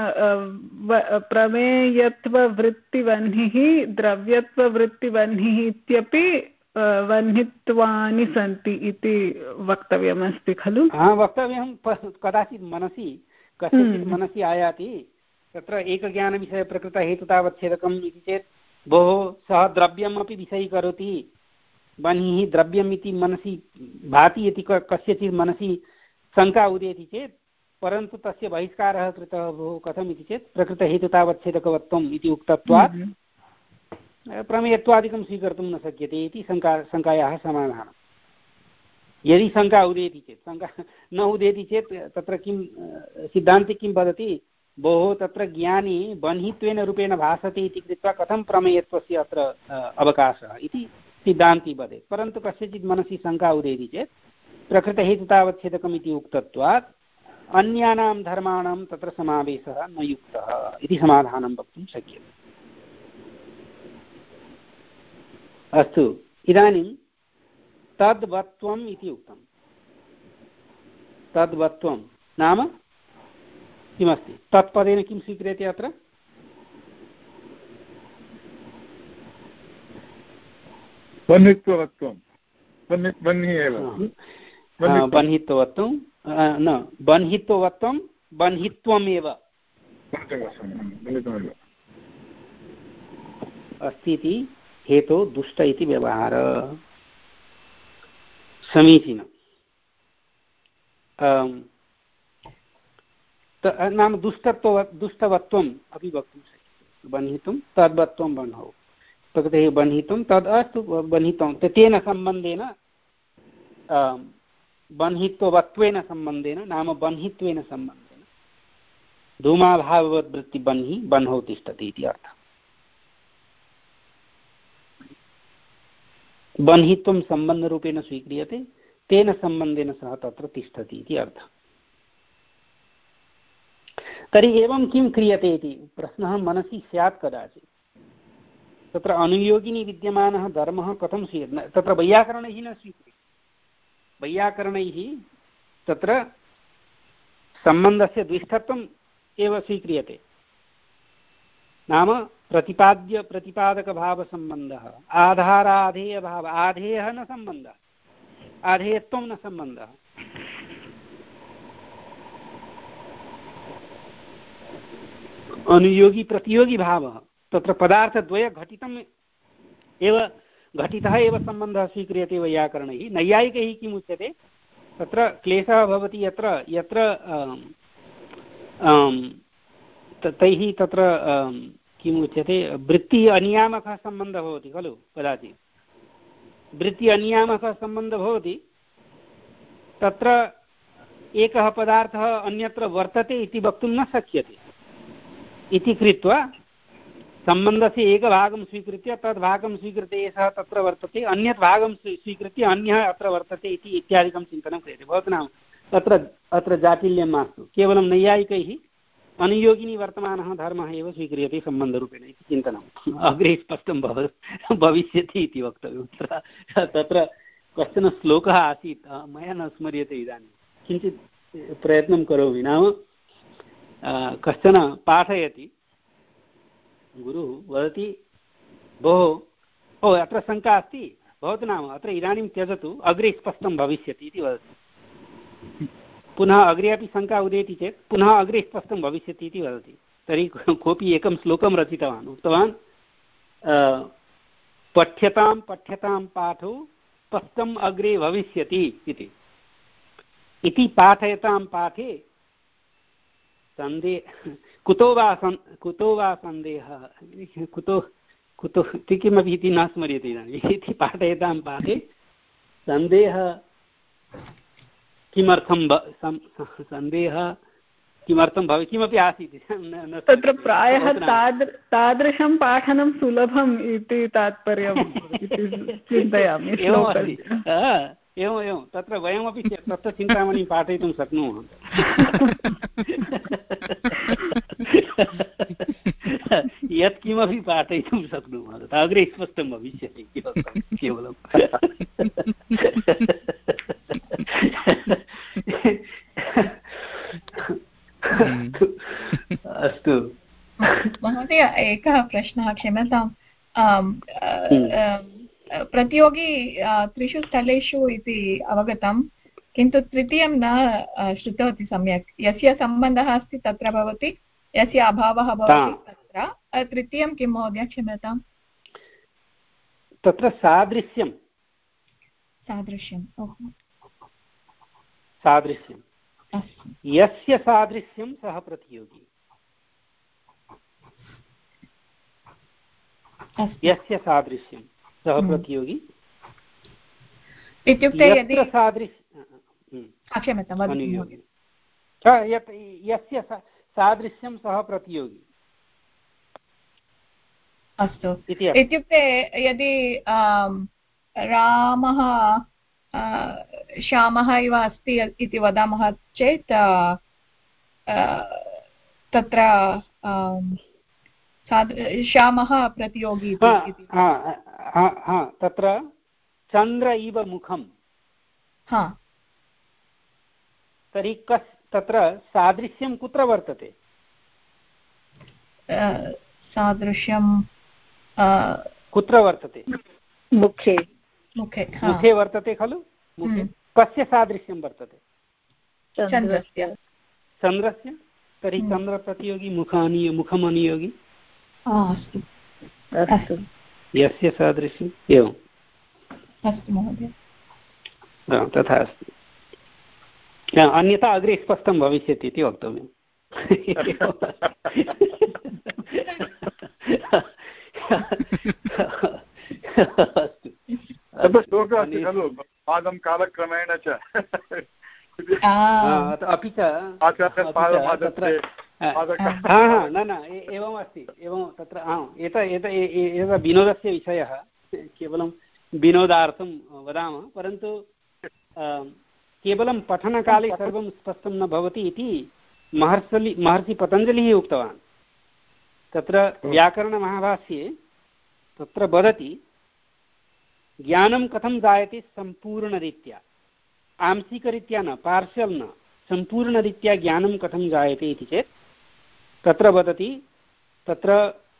प्रमेयत्ववृत्तिवह्निः द्रव्यत्ववृत्तिवह्निः इत्यपि वह्नित्वानि सन्ति इति वक्तव्यमस्ति खलु? हा, वक्तव्यं। कदाचित् मनसि कस्यचित् मनसि आयाति तत्र एकज्ञानविषयप्रकृतहेतुतावच्छेदकम् इति चेत् भोः सः द्रव्यमपि विषयीकरोति, बन्हिः द्रव्यम् इति मनसि भाति इति कस्यचित् मनसि शङ्का उदेति चेत्, परन्तु तस्य बहिष्कारः कृतः भोः कथम् इति चेत् प्रकृतहेतुतावच्छेदकवत्वम् इति उक्तत्वात् प्रमेयत्वादिकं स्वीकर्तुं न शक्यते इति शङ्का शङ्कायाः समाधानं। यदि शङ्का उदेति चेत्, शङ्का न उदेति चेत् तत्र किं सिद्धान्ते किं वदति, भोः तत्र ज्ञानी बन्हित्वेन रूपेण भासते इति कृत्वा कथं प्रमेयत्वस्य अत्र अवकाशः इति सिद्धान्ती वदेत्। परन्तु कस्यचित् मनसि शङ्का उदेति चेत् प्रकृतहेतुतावच्छेदकम् इति उक्तत्वात् अन्यानां धर्माणां तत्र समावेशः न युक्तः इति समाधानं वक्तुं शक्यते। अस्तु, इदानीं तद्वत्वम् इति उक्तं। तद्वत्वं नाम किमस्ति? तत्पदेन किं स्वीक्रियते अत्र? बन्हित्ववत्वं। बन्हिः एव बन्हित्ववत्वं न बन्हित्ववत्वं बन्हित्वमेव अस्ति इति हेतो दुष्ट इति व्यवहारः समीचीनम्। नाम दुष्टत्व दुष्टवत्वम् अपि वक्तुं शक्यते। बन्हितुं तद्वत्वं बन्हौ प्रकृतेः बन्हितुं तद् अस्तु बन्हितं तेन सम्बन्धेन बन्हित्ववत्वेन सम्बन्धेन नाम बन्हित्वेन सम्बन्धेन धूमाभाववद्वृत्तिबन्हि बन्हौ तिष्ठति इति अर्थः। बन्हित्वं सम्बन्धरूपेण स्वीक्रियते, तेन सम्बन्धेन सह तत्र तिष्ठति इति अर्थः। तर्हि एवं किं क्रियते इति प्रश्नः मनसि स्यात् कदाचित्। तत्र अनुयोगिनी विद्यमानः धर्मः कथं स्वीक्रियते? तत्र वैयाकरणैः न स्वीक्रियते। वैयाकरणैः तत्र सम्बन्धस्य द्विष्ठत्वम् एव स्वीक्रियते। नाम प्रतिपाद्य प्रतिपादकभावसम्बन्धः, आधाराधेयभाव, आधेयः न सम्बन्धः, आधेयत्वं न सम्बन्धः। अनुयोगी प्रतियोगी भावः, तत्र पदार्थद्वय घटितम् एव घटितः एव सम्बन्धः स्वीक्रियते वैयाकरणैः। नैयायिकैः किम् उच्यते? तत्र क्लेशः भवति यत्र यत्र तैः तत्र किम् उच्यते, वृत्तिः अनियामकः सम्बन्धः भवति खलु कदाचित्। वृत्ति अनियामकः सम्बन्धः भवति, तत्र एकः पदार्थः अन्यत्र वर्तते इति वक्तुं न शक्यते इति कृत्वा सम्बन्धस्य एकभागं स्वीकृत्य तद्भागं स्वीकृत्य एषः तत्र वर्तते, अन्यत् भागं स्वीकृत्य अन्यः अत्र वर्तते इति इत्यादिकं चिन्तनं क्रियते। भवतु नाम तत्र अत्र जाटिल्यं मास्तु। केवलं नैयायिकैः अनुयोगिनी वर्तमानः धर्मः एव स्वीक्रियते सम्बन्धरूपेण इति चिन्तनम् अग्रे स्पष्टं भव भविष्यति इति वक्तव्यं। तत्र कश्चन श्लोकः आसीत्, मया न स्मर्यते इदानीं, किञ्चित् प्रयत्नं करोमि। नाम कश्चन पाठयति, गुरुः वदति, भोः ओ अत्र शङ्का अस्ति, भवतु नाम अत्र इदानीं त्यजतु, अग्रे स्पष्टं भविष्यति इति वदति। पुनः अग्रे अपि शङ्का उदेति चेत् पुनः अग्रे स्पष्टं भविष्यति इति वदति। तर्हि कोऽपि एकं श्लोकं रचितवान्, उक्तवान् पठ्यतां पठ्यतां पाठो स्पष्टम् अग्रे भविष्यति इति। इति पाठयतां पाठे सन्देह कुतो वा सन् कुतो वा सन्देहः कुतो कुतो इति किमपि इति न स्मर्यते इदानीम् इति पाठयतां पाठे सन्देहः किमर्थं सन्देहः किमर्थं भवति किमपि आसीत् तत्र प्रायः तादृ तादृशं पाठनं सुलभम् इति तात्पर्यम् इति चिन्तयामि। एवमस्ति एवम् एवं तत्र वयमपि तत्र चिन्तामणिं पाठयितुं शक्नुमः। यत्किमपि पाठयितुं शक्नुमः तत् अग्रे स्पष्टं भविष्यति केवलं अस्तु महोदय एकः प्रश्नः क्षम्यताम् प्रतियोगी त्रिषु स्थलेषु इति अवगतं किन्तु तृतीयं न श्रुतवती सम्यक् यस्य सम्बन्धः अस्ति तत्र भवति यस्य अभावः भवति तत्र तृतीयं किं महोदय क्षम्यताम् तत्र सादृश्यं सादृश्यं सादृश्यं यस्य सादृश्यं सः प्रतियोगी यस्य सादृश्यं सः प्रतियोगी इत्युक्ते यदि यस्य सादृश्यं सः प्रतियोगी अस्तु इत्युक्ते यदि रामः श्यामः इव अस्ति इति वदामः चेत् तत्र श्यामः प्रतियोगी तत्र चन्द्र इव मुखं तर्हि कस् तत्र सादृश्यं कुत्र वर्तते सादृश्यं कुत्र वर्तते मुखे मुखे मुखे वर्तते खलु मुखे कस्य सादृश्यं वर्तते चन्द्रस्य चन्द्रस्य तर्हि चन्द्रप्रतियोगी मुखानि मुखम् अनुयोगी अस्तु अस्तु यस्य सादृश्यम् एवम् अस्तु महोदय तथा अस्ति अन्यथा अग्रे स्पष्टं भविष्यति इति वक्तव्यम् अस्तु तत्र श्लोकः अस्ति खलु पादं कालक्रमेण च अपि च न न एवम् अस्ति एवं तत्र एत एत एतत् विनोदस्य विषयः केवलं विनोदार्थं वदामः परन्तु केवलं पठनकाले सर्वं स्पष्टं न भवति इति महर्षि महर्षि पतञ्जलिः उक्तवान् तत्र व्याकरणमहाभाष्ये तत्र वदति ज्ञानं कथं जायते सम्पूर्णरीत्या आंशिकरीत्या न पार्शियल् न सम्पूर्णरीत्या ज्ञानं कथं जायते इति चेत् तत्र वदति तत्र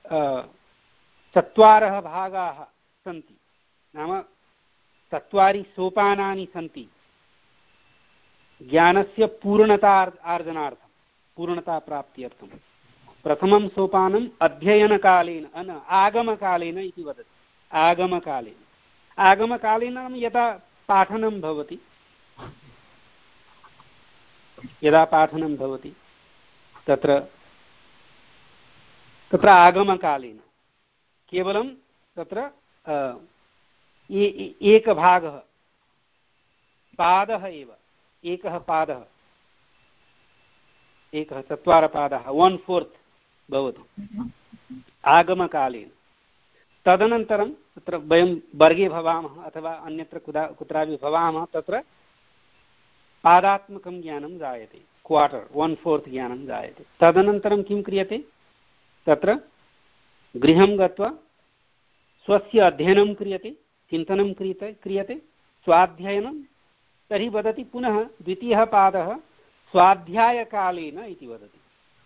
चत्वारः भागाः सन्ति नाम चत्वारि सोपानानि सन्ति ज्ञानस्य पूर्णता आर्जनार्थं पूर्णताप्राप्त्यर्थं प्रथमं सोपानम् अध्ययनकालेन न आगमकालेन इति वदति आगमकालेन आगमकालेन यदा पाठनं भवति यदा पाठनं भवति तत्र तत्र आगमकालेन केवलं तत्र एकभागः पादः एव एकः पादः एकः चत्वारपादः वन् फोर्त् भवति आगमकालेन तदनन्तरं तत्र वयं वर्गे भवामः अथवा अन्यत्र कुदा कुत्रापि भवामः तत्र पादात्मकं ज्ञानं जायते क्वार्टर् वन् फोर्त् ज्ञानं जायते तदनन्तरं किं क्रियते तत्र गृहं गत्वा स्वस्य अध्ययनं क्रियते चिन्तनं क्रियते क्रियते स्वाध्ययनं तर्हि वदति पुनः द्वितीयः पादः स्वाध्यायकालेन इति वदति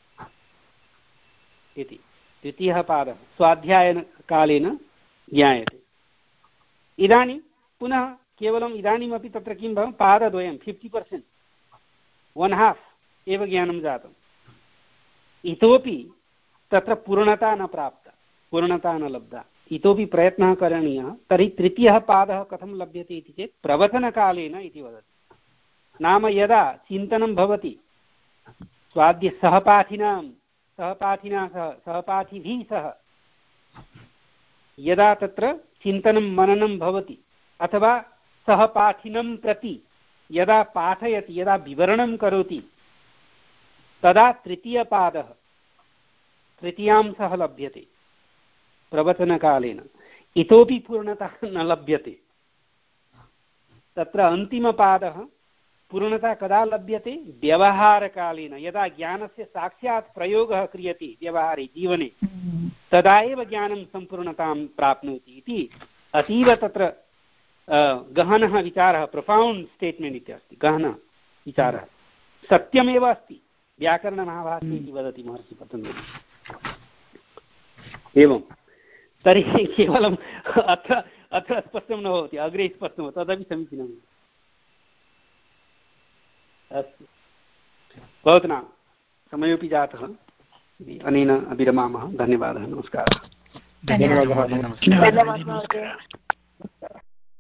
इति द्वितीयः पादः स्वाध्यायकालेन ज्ञायते इदानीं पुनः केवलम् इदानीमपि तत्र किं भवति पादद्वयं फिफ्टि पर्सेण्ट् वन् हाफ् एव ज्ञानं जातम् इतोपि तत्र पूर्णता न प्राप्ता पूर्णता न लब्धा इतोपि प्रयत्नः करणीयः तर्हि तृतीयः पादः कथं लभ्यते इति चेत् प्रवचनकालेन इति वदति नाम यदा चिन्तनं भवति स्वाद्य सहपाठिनां सहपाठिना सह सहपाठिभिः सह यदा तत्र चिन्तनं मननं भवति अथवा सहपाठिनं प्रति यदा पाठयति यदा विवरणं करोति तदा तृतीयपादः तृतीयांशः लभ्यते प्रवचनकालेन इतोपि पूर्णता न लभ्यते। तत्र अन्तिमपादः पूर्णता कदा लभ्यते व्यवहारकालेन यदा ज्ञानस्य साक्षात् प्रयोगः क्रियते व्यवहारे जीवने तदा एव ज्ञानं सम्पूर्णतां प्राप्नोति इति अतीव तत्र गहनः विचारः प्रोफौण्ड् स्टेट्मेण्ट् इति अस्ति गहनः विचारः सत्यमेव अस्ति व्याकरणमहाभाष्ये इति वदति महर्षि पतञ्जलिः। एवं तर्हि केवलम् अत्र अत्र स्पष्टं न भवति अग्रे स्पष्टं भवति तदपि समीचीनम्। अस्तु भवतु समयोपि जातः अनेन विरमामः। धन्यवादः नमस्कारः। धन्यवादः।